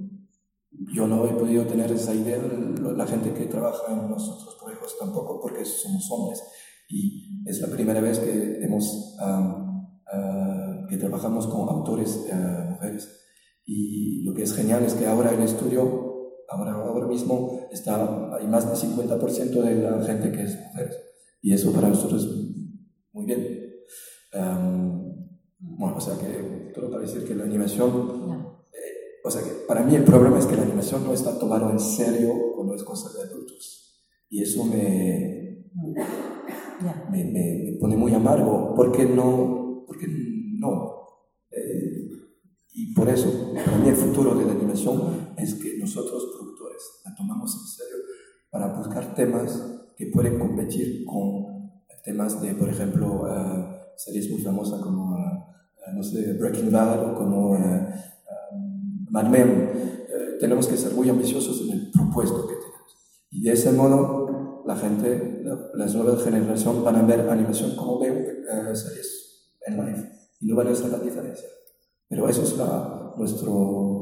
yo no he podido tener esa idea, la gente que trabaja en los otros proyectos tampoco, porque somos hombres. Y es la primera vez que, hemos, um, uh, que trabajamos con autores uh, mujeres. Y lo que es genial es que ahora el estudio Ahora, ahora mismo está, hay más del cincuenta por ciento de la gente que es mujeres. Y eso para nosotros es muy bien. Um, bueno, o sea que todo para decir que la animación... Eh, o sea que para mí el problema es que la animación no está tomada en serio cuando es cosa de adultos. Y eso me, me, me, me pone muy amargo. Porque no... Porque no... Eh, y por eso, para mí el futuro de la animación es que nosotros, productores, la tomamos en serio para buscar temas que pueden competir con temas de, por ejemplo, uh, series muy famosas como, uh, uh, no sé, Breaking Bad o como uh, um, Mad Men. Uh, tenemos que ser muy ambiciosos en el propuesto que tenemos. Y de ese modo, la gente, la, las nuevas generaciones van a ver animación como ven uh, series en live y no van a hacer la diferencia. Pero eso es la, nuestro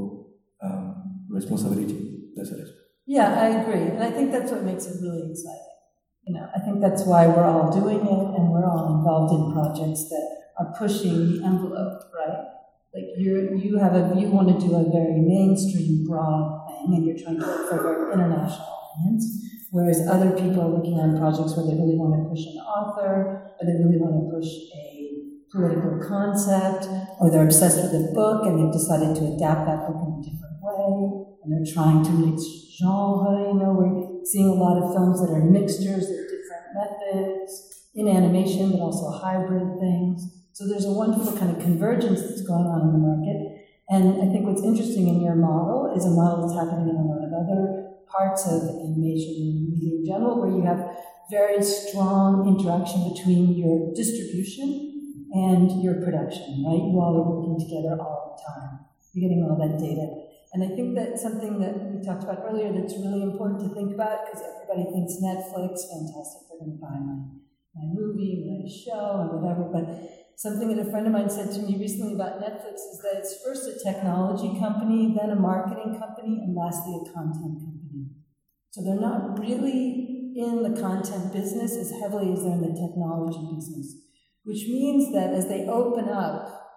um, responsabilidad de hacer eso. Yeah, I agree. And I think that's what makes it really exciting. You know, I think that's why we're all doing it and we're all involved in projects that are pushing the envelope, right? Like you you have a, you want to do a very mainstream, broad thing and you're trying to look for a very international audience, whereas other people are working on projects where they really want to push an author or they really want to push a political concept, or they're obsessed with a book and they've decided to adapt that book in a different way, and they're trying to mix genre, you know, we're seeing a lot of films that are mixtures of different methods, in animation, but also hybrid things. So there's a wonderful kind of convergence that's going on in the market, and I think what's interesting in your model is a model that's happening in a lot of other parts of animation and media in general, where you have very strong interaction between your distribution and your production, right? You all are working together all the time. You're getting all that data. And I think that's something that we talked about earlier that's really important to think about, because everybody thinks Netflix, fantastic, they're going to buy my, my movie, my show, and whatever. But something that a friend of mine said to me recently about Netflix is that it's first a technology company, then a marketing company, and lastly a content company. So they're not really in the content business as heavily as they're in the technology business. Which means that as they open up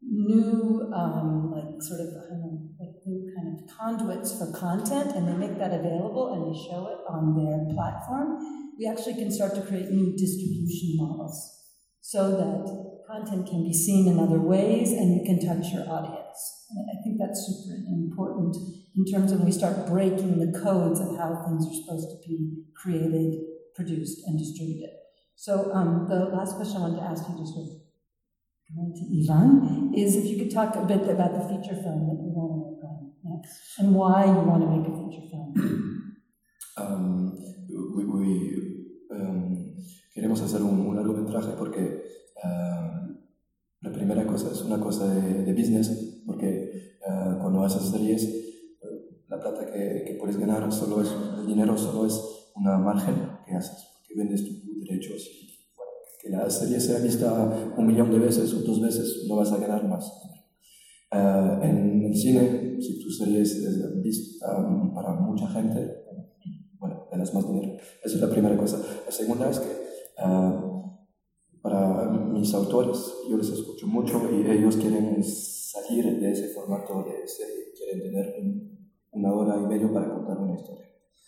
new, um, like sort of, I don't know, like new kind of conduits for content, and they make that available and they show it on their platform, we actually can start to create new distribution models so that content can be seen in other ways and you can touch your audience. And I think that's super important in terms of when we start breaking the codes of how things are supposed to be created, produced, and distributed. So um, the last question I wanted to ask you, just sort of going to Ivan, is if you could talk a bit about the feature film that you want to work on next, and why you want to make a feature film. Um, we, we, um, queremos hacer un, un largometraje porque uh, la primera cosa es una cosa de, de business, porque uh, cuando haces series, uh, la plata que, que puedes ganar solo es, el dinero solo es una margen que haces, porque vendes tus derechos y bueno, que la serie sea vista un millón de veces o dos veces, no vas a ganar más. Uh, en el cine, si tu serie es vista um, para mucha gente, bueno, ganas más dinero. Esa es la primera cosa. La segunda es que uh, para mis autores, yo les escucho mucho y ellos quieren salir de ese formato de serie, quieren tener un, una hora y media para contar una historia.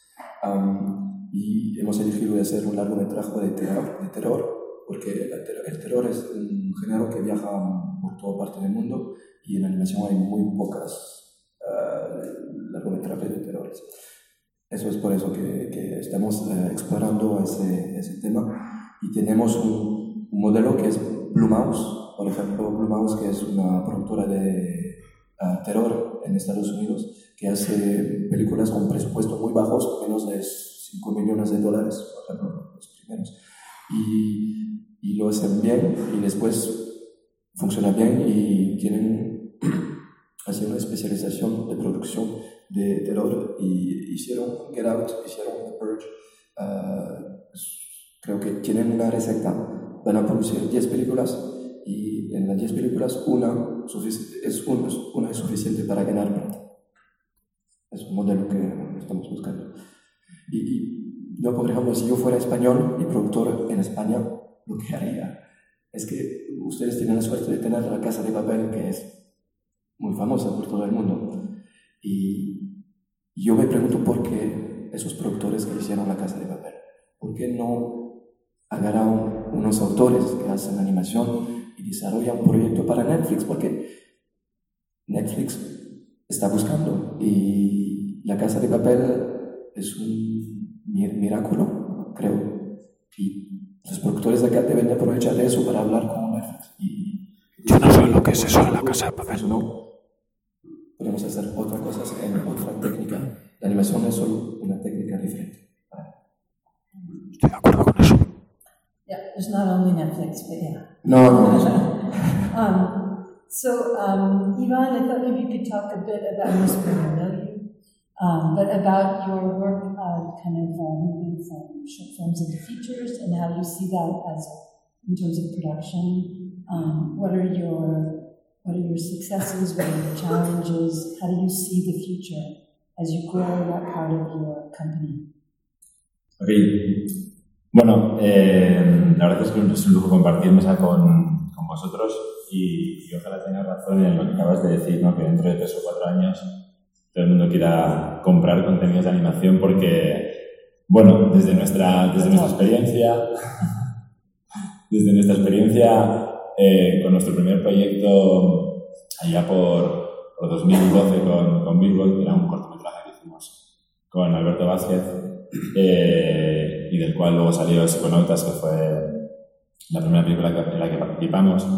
Um, y hemos elegido hacer un largometraje de terror, de terror porque el terror, el terror es un género que viaja por toda parte del mundo y en animación hay muy pocas uh, largometrajes de terror. Eso es por eso que, que estamos uh, explorando ese, ese tema y tenemos un, un modelo que es Blumhouse, por ejemplo, Blumhouse, que es una productora de uh, terror en Estados Unidos que hace películas con presupuestos muy bajos, menos de cinco millones de dólares, por ejemplo, los primeros. Y, y lo hacen bien y después funciona bien y tienen hacer una especialización de producción de terror y hicieron Get Out, hicieron The Purge. Uh, creo que tienen una receta, van a producir diez películas y en las diez películas una, es una, una es suficiente para ganar plata. Es un modelo que estamos buscando. Y, y yo, por ejemplo, si yo fuera español y productor en España, lo que haría es que ustedes tienen la suerte de tener La Casa de Papel, que es muy famosa por todo el mundo. Y, y yo me pregunto por qué esos productores que hicieron La Casa de Papel, ¿por qué no agarraron unos autores que hacen animación y desarrollan un proyecto para Netflix? Porque Netflix está buscando y La Casa de Papel es un milagro, creo. Y los productores de acá deben de aprovechar de eso para hablar con Netflix. Y yo no sé lo que es eso de La Casa de Papel. No, podemos hacer otras cosas en otra técnica. La animación es solo una técnica diferente. Estoy de acuerdo con eso. Yeah, there's not only Netflix, but yeah. No, no, no. um, so, um, Ivan, I thought maybe you could talk a bit about Whispering, I know you, um, but about your work uh, kind of uh, moving from short films into features and how you see that as in terms of production. Um, what are your what are your successes? What are your challenges? How do you see the future as you grow that part of your company? Okay. Bueno, eh, la verdad es que es un lujo compartir mesa con, con vosotros y, y ojalá tengas razón en lo que acabas de decir, ¿no? Que dentro de tres o cuatro años todo el mundo quiera comprar contenidos de animación porque, bueno, desde nuestra, desde nuestra experiencia, desde nuestra experiencia eh, con nuestro primer proyecto allá por, por dos mil doce con, con Billboard, que era un cortometraje que hicimos con Alberto Vázquez, eh, y del cual luego salió Psiconautas, que fue la primera película en la que participamos.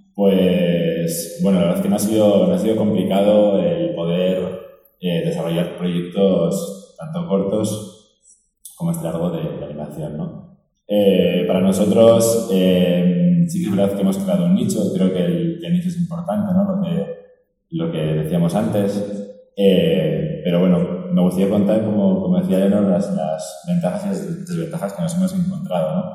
Pues, bueno, la verdad es que no ha sido, no ha sido complicado el poder eh, desarrollar proyectos tanto cortos como este largo de, de animación, ¿no? Eh, para nosotros, eh, sí que es verdad que hemos creado un nicho, creo que el, el nicho es importante, ¿no? Lo que, lo que decíamos antes, eh, pero bueno, me gustaría contar, como, como decía Leonor, las, las ventajas y desventajas que nos hemos encontrado, ¿no?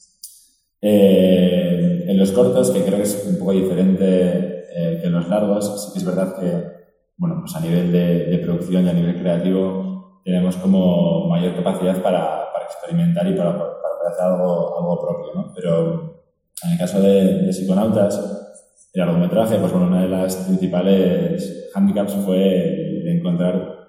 Eh, en los cortos, que creo que es un poco diferente eh, que en los largos, sí que es verdad que, bueno, pues a nivel de, de producción y a nivel creativo tenemos como mayor capacidad para, para experimentar y para, para hacer algo, algo propio, ¿no? Pero en el caso de, de Psiconautas, el largometraje, pues bueno, una de las principales handicaps fue el de encontrar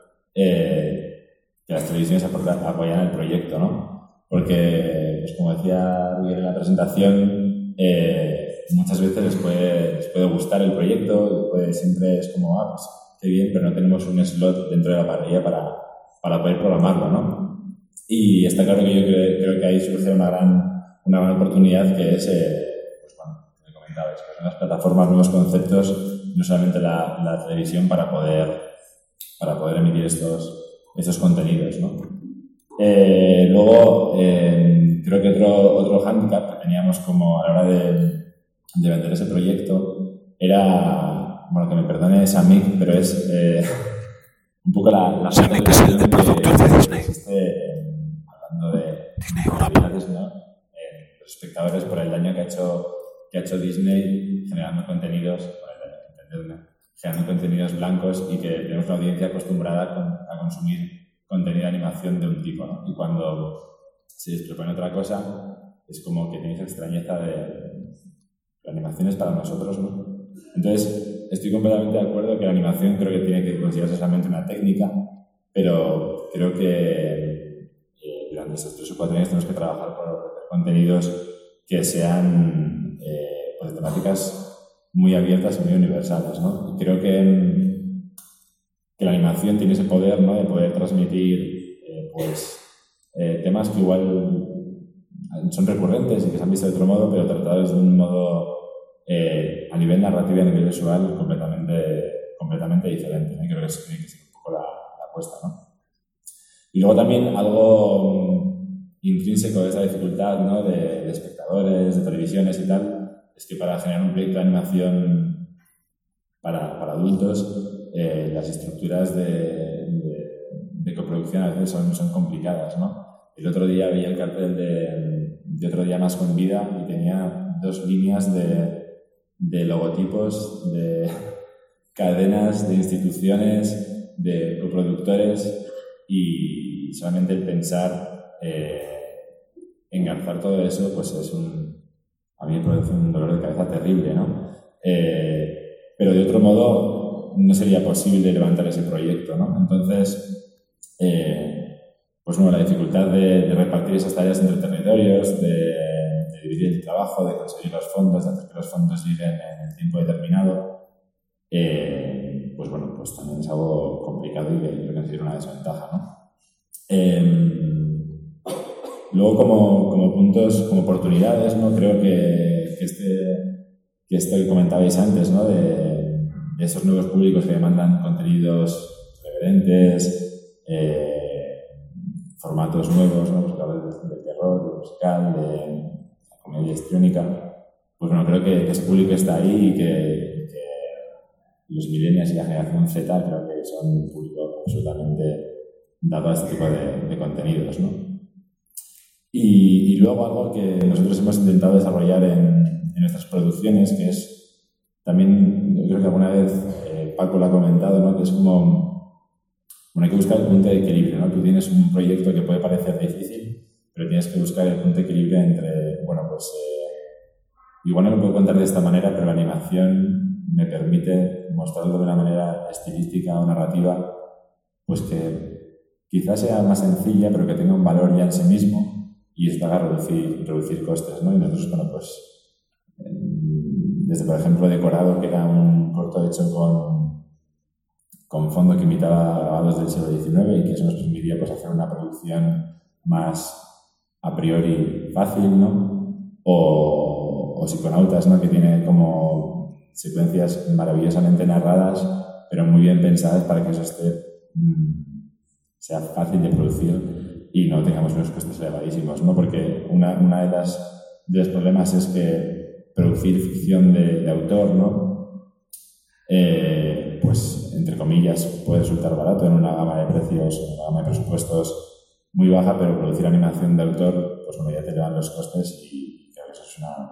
eh, que las televisiones apoyaran el proyecto, ¿no? Porque, pues como decía Miguel en la presentación, eh, muchas veces les puede, les puede gustar el proyecto, puede, siempre es como, ah, pues qué bien, pero no tenemos un slot dentro de la parrilla para, para poder programarlo, ¿no? Y está claro que yo creo, creo que ahí surge una gran, una gran oportunidad que es, eh, pues bueno, como comentabais, que son las plataformas, nuevos conceptos, no solamente la, la televisión para poder, para poder emitir estos, estos contenidos, ¿no? Eh, luego, eh, creo que otro, otro hándicap que teníamos como a la hora de, de vender ese proyecto era, bueno, que me perdone Samik, pero es eh, un poco la... la Samik es el productor de Disney. Existe, hablando de Disney Europa, ¿no? Eh, los espectadores por el daño que ha hecho, que ha hecho Disney generando contenidos, por el daño, entendedme, generando contenidos blancos y que tenemos una audiencia acostumbrada con, a consumir contenido de animación de un tipo, ¿no? Y cuando se les propone otra cosa, es como que tenéis extrañeza de la animación es para nosotros, ¿no? Entonces, estoy completamente de acuerdo que la animación creo que tiene que considerarse solamente una técnica, pero creo que eh, durante estos tres o cuatro años tenemos que trabajar por ofrecer contenidos que sean eh, pues, temáticas muy abiertas y muy universales, ¿no? Y creo que que la animación tiene ese poder, ¿no?, de poder transmitir eh, pues, eh, temas que igual son recurrentes y que se han visto de otro modo, pero tratados de un modo eh, a nivel narrativo y a nivel visual completamente, completamente diferente, ¿no? Y creo que eso tiene que ser un poco la, la apuesta, ¿no? Y luego también algo intrínseco de esa dificultad, ¿no?, de, de espectadores, de televisiones y tal, es que para generar un proyecto de animación para, para adultos, Eh, las estructuras de, de, de coproducción a veces son, son complicadas, ¿no? El otro día vi el cartel de, de Otro Día Más con Vida y tenía dos líneas de, de logotipos, de cadenas, de instituciones, de coproductores y solamente el pensar eh, engarzar todo eso, pues es un... a mí me produce un dolor de cabeza terrible, ¿no? Eh, pero de otro modo no sería posible levantar ese proyecto, ¿no? Entonces, eh, pues bueno, la dificultad de, de repartir esas tareas entre territorios, de, de dividir el trabajo, de conseguir los fondos, de hacer que los fondos lleguen en el tiempo determinado, eh, pues bueno, pues también es algo complicado y que yo considero una desventaja, ¿no? Eh, luego, como, como puntos, como oportunidades, ¿no? Creo que, que, este, que esto que comentabais antes, ¿no?, de de esos nuevos públicos que demandan contenidos reverentes, eh, formatos nuevos, ¿no? Pues de, de terror, de musical, de comedia histriónica. Pues bueno, creo que, que ese público está ahí y que, que los millennials y la generación Z creo que son un público absolutamente dado a este tipo de, de contenidos, ¿no? Y, y luego algo que nosotros hemos intentado desarrollar en, en nuestras producciones, que es también, yo creo que alguna vez eh, Paco lo ha comentado, ¿no?, que es como, bueno, hay que buscar el punto de equilibrio, ¿no? Tú tienes un proyecto que puede parecer difícil, pero tienes que buscar el punto de equilibrio entre, bueno, pues eh, igual no lo puedo contar de esta manera, pero la animación me permite mostrarlo de una manera estilística o narrativa, pues que quizás sea más sencilla, pero que tenga un valor ya en sí mismo y esto haga reducir, reducir costes, ¿no? Y nosotros, bueno, pues desde, por ejemplo, Decorado, que era un corto hecho con, con fondo que imitaba grabados del siglo diecinueve y que eso nos permitía, pues, hacer una producción más a priori fácil, ¿no? O, o Psiconautas, ¿no?, que tiene como secuencias maravillosamente narradas, pero muy bien pensadas para que eso esté, mmm, sea fácil de producir y no tengamos unos costes elevadísimos, ¿no? Porque una, una de, las, de los problemas es que producir ficción de, de autor, ¿no? Eh, pues, entre comillas, puede resultar barato en una gama de precios, en una gama de presupuestos muy baja, pero producir animación de autor, pues bueno, ya te llevan los costes y creo que eso es una,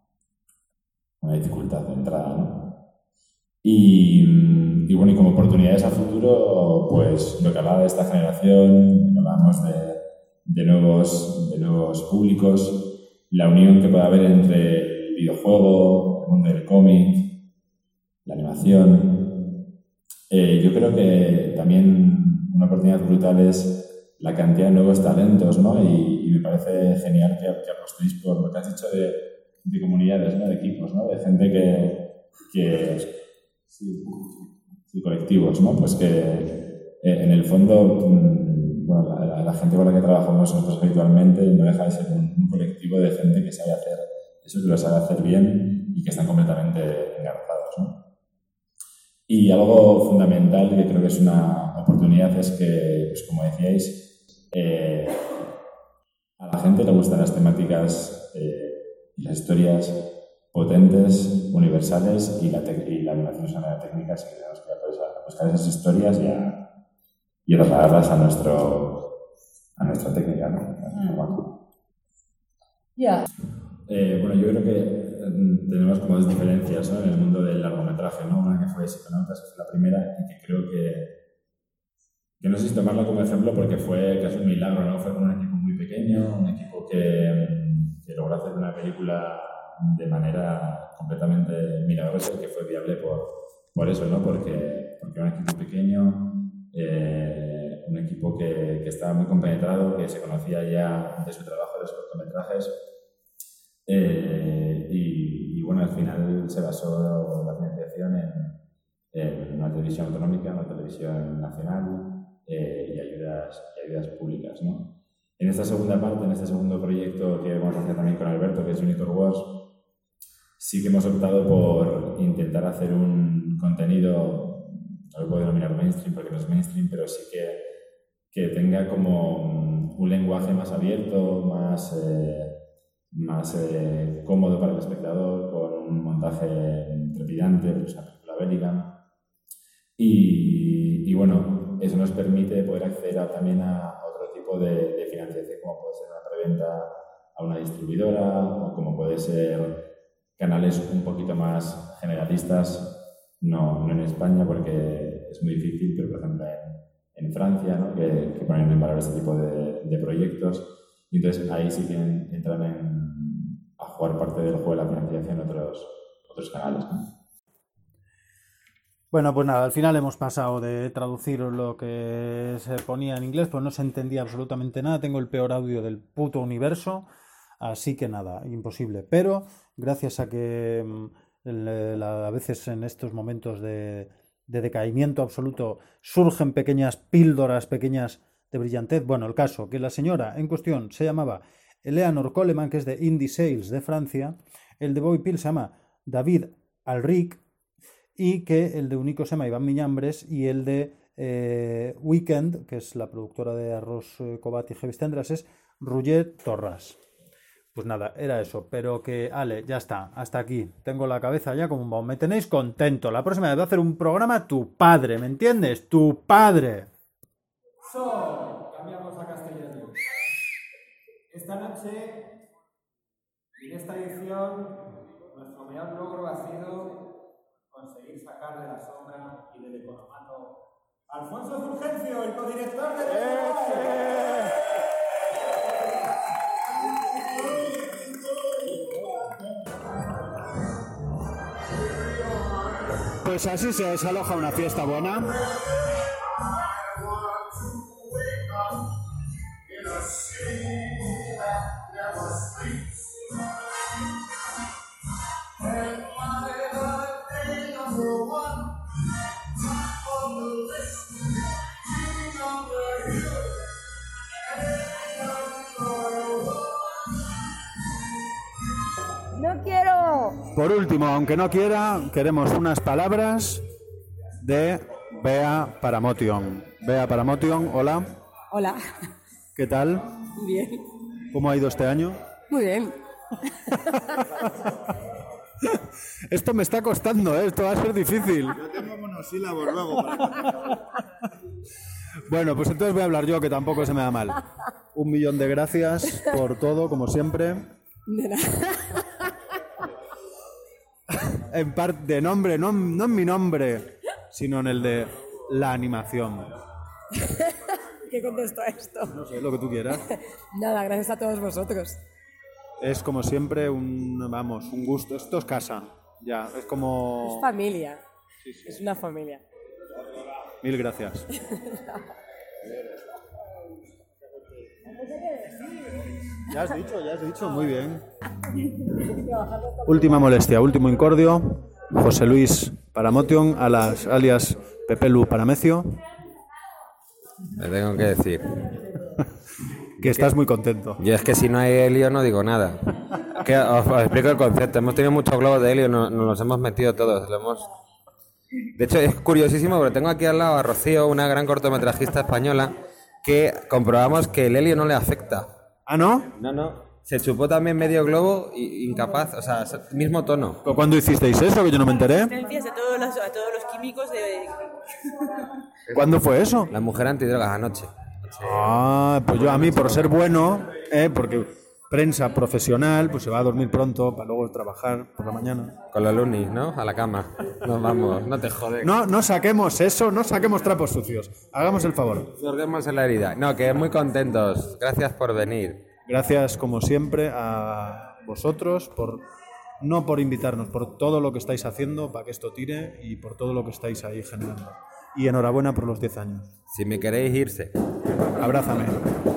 una dificultad de entrada, ¿no? Y, y bueno, y como oportunidades a futuro, pues lo que hablaba de esta generación, hablamos de, de, nuevos, de nuevos públicos, la unión que puede haber entre el videojuego, el mundo del cómic, animación. Eh, yo creo que también una oportunidad brutal es la cantidad de nuevos talentos, ¿no? Y, y me parece genial que, que apostéis por lo que has dicho de, de comunidades, ¿no? De equipos, ¿no? De gente que... que sí, sí, colectivos, ¿no? Pues que eh, en el fondo, bueno, la, la gente con la que trabajamos nosotros habitualmente no deja de ser un, un colectivo de gente que sabe hacer eso, que lo sabe hacer bien y que están completamente engarzados, ¿no? Y algo fundamental que creo que es una oportunidad es que, pues como decíais, eh, a la gente le gustan las temáticas eh, y las historias potentes, universales, y la, y la animación es una manera técnica, así que tenemos que a buscar esas historias y a, y a trasladarlas a, nuestro, a nuestra técnica, ¿no? Mm. Yeah. Eh, bueno, yo creo que tenemos como dos diferencias, ¿no? En el mundo del largometraje, ¿no? Una que fue Psiconautas, que fue la primera, y que creo que, que no sé si tomarla como ejemplo porque fue casi un milagro, ¿no? Fue con un equipo muy pequeño, un equipo que, que logró hacer una película de manera completamente milagrosa y que fue viable por, por eso, ¿no? Porque, porque era un equipo pequeño, eh, un equipo que, que estaba muy compenetrado, que se conocía ya de su trabajo de los cortometrajes. Eh, y, y bueno, al final se basó la financiación en, en una televisión autonómica, una televisión nacional eh, y, ayudas, y ayudas públicas, ¿no? En esta segunda parte, en este segundo proyecto que vamos a hacer también con Alberto, que es Unitor Wars, sí que hemos optado por intentar hacer un contenido, no lo puedo denominar mainstream porque no es mainstream, pero sí que, que tenga como un lenguaje más abierto, más... Eh, más eh, cómodo para el espectador, con un montaje trepidante, pues una película bélica. Y, y bueno, eso nos permite poder acceder a, también a otro tipo de, de financiación, como puede ser una preventa a una distribuidora, o como puede ser canales un poquito más generalistas, no, no en España porque es muy difícil, pero por ejemplo en, en Francia, ¿no? que, que ponen en valor este tipo de, de proyectos. Y entonces ahí sí que entran en, a jugar parte del juego de la financiación otros, otros canales, ¿no? Bueno, pues nada, al final hemos pasado de traducir lo que se ponía en inglés, pues no se entendía absolutamente nada. Tengo el peor audio del puto universo, así que nada, imposible. Pero gracias a que el, a veces en estos momentos de, de decaimiento absoluto surgen pequeñas píldoras, pequeñas... de brillantez. Bueno, el caso, que la señora en cuestión se llamaba Eleanor Coleman, que es de Indie Sales de Francia, el de Bobby Peel se llama David Alric, y que el de Unico se llama Iván Miñambres, y el de eh, Weekend, que es la productora de Arroz eh, Cobat y Heavy Tendras, es Roger Torras. Pues nada, era eso, pero que, ale, ya está, hasta aquí. Tengo la cabeza ya como un bombo. Me tenéis contento. La próxima vez voy a hacer un programa tu padre, ¿me entiendes? Tu padre. So, cambiamos a castellano. Esta noche, en esta edición, nuestro mayor logro ha sido conseguir sacar de la sombra y del economato a Alfonso Fulgencio, el codirector de ¡Eh! Pues así se desaloja una fiesta buena. No quiero. Por último, aunque no quiera, queremos unas palabras de Bea Paramotion. Bea Paramotion, hola. Hola. ¿Qué tal? Bien. ¿Cómo ha ido este año? Muy bien. Esto me está costando, ¿eh? Esto va a ser difícil. Yo tengo monosílabos luego. Bueno, pues entonces voy a hablar yo, que tampoco se me da mal. Un millón de gracias por todo, como siempre. De nada. En parte de nombre, no, no en mi nombre, sino en el de la animación. ¿Qué contesto a esto? No sé, lo que tú quieras. Nada, gracias a todos vosotros. Es como siempre un, vamos, un gusto. Esto es casa, ya, es como... Es familia. Es una familia. Mil gracias. Ya has dicho, ya has dicho, muy bien. Última molestia, último incordio. José Luis Paramotion, alas, alias Pepelu Paramecio. Le tengo que decir. Que estás muy contento. Yo es que si no hay helio no digo nada. Que os, os explico el concepto. Hemos tenido muchos globos de helio, nos, nos los hemos metido todos. Lo hemos... De hecho, es curiosísimo porque tengo aquí al lado a Rocío, una gran cortometrajista española, que comprobamos que el helio no le afecta. ¿Ah, no? No, no. Se chupó también medio globo y incapaz, o sea, mismo tono. ¿Cuándo hicisteis eso? Que yo no me enteré. Referencias a todos los, a todos los químicos de... ¿Cuándo fue eso? La mujer antidrogas anoche. Ah, pues yo a mí por ser bueno, eh, porque prensa profesional, pues se va a dormir pronto para luego trabajar por la mañana. Con los lunis, ¿no? A la cama. Nos vamos, no te jodes. No, no saquemos eso, no saquemos trapos sucios. Hagamos el favor. Surguemos en la herida. No, que muy contentos. Gracias por venir. Gracias, como siempre, a vosotros, por no por invitarnos, por todo lo que estáis haciendo para que esto tire y por todo lo que estáis ahí generando. Y enhorabuena por los diez años. Si me queréis irse. Abrázame.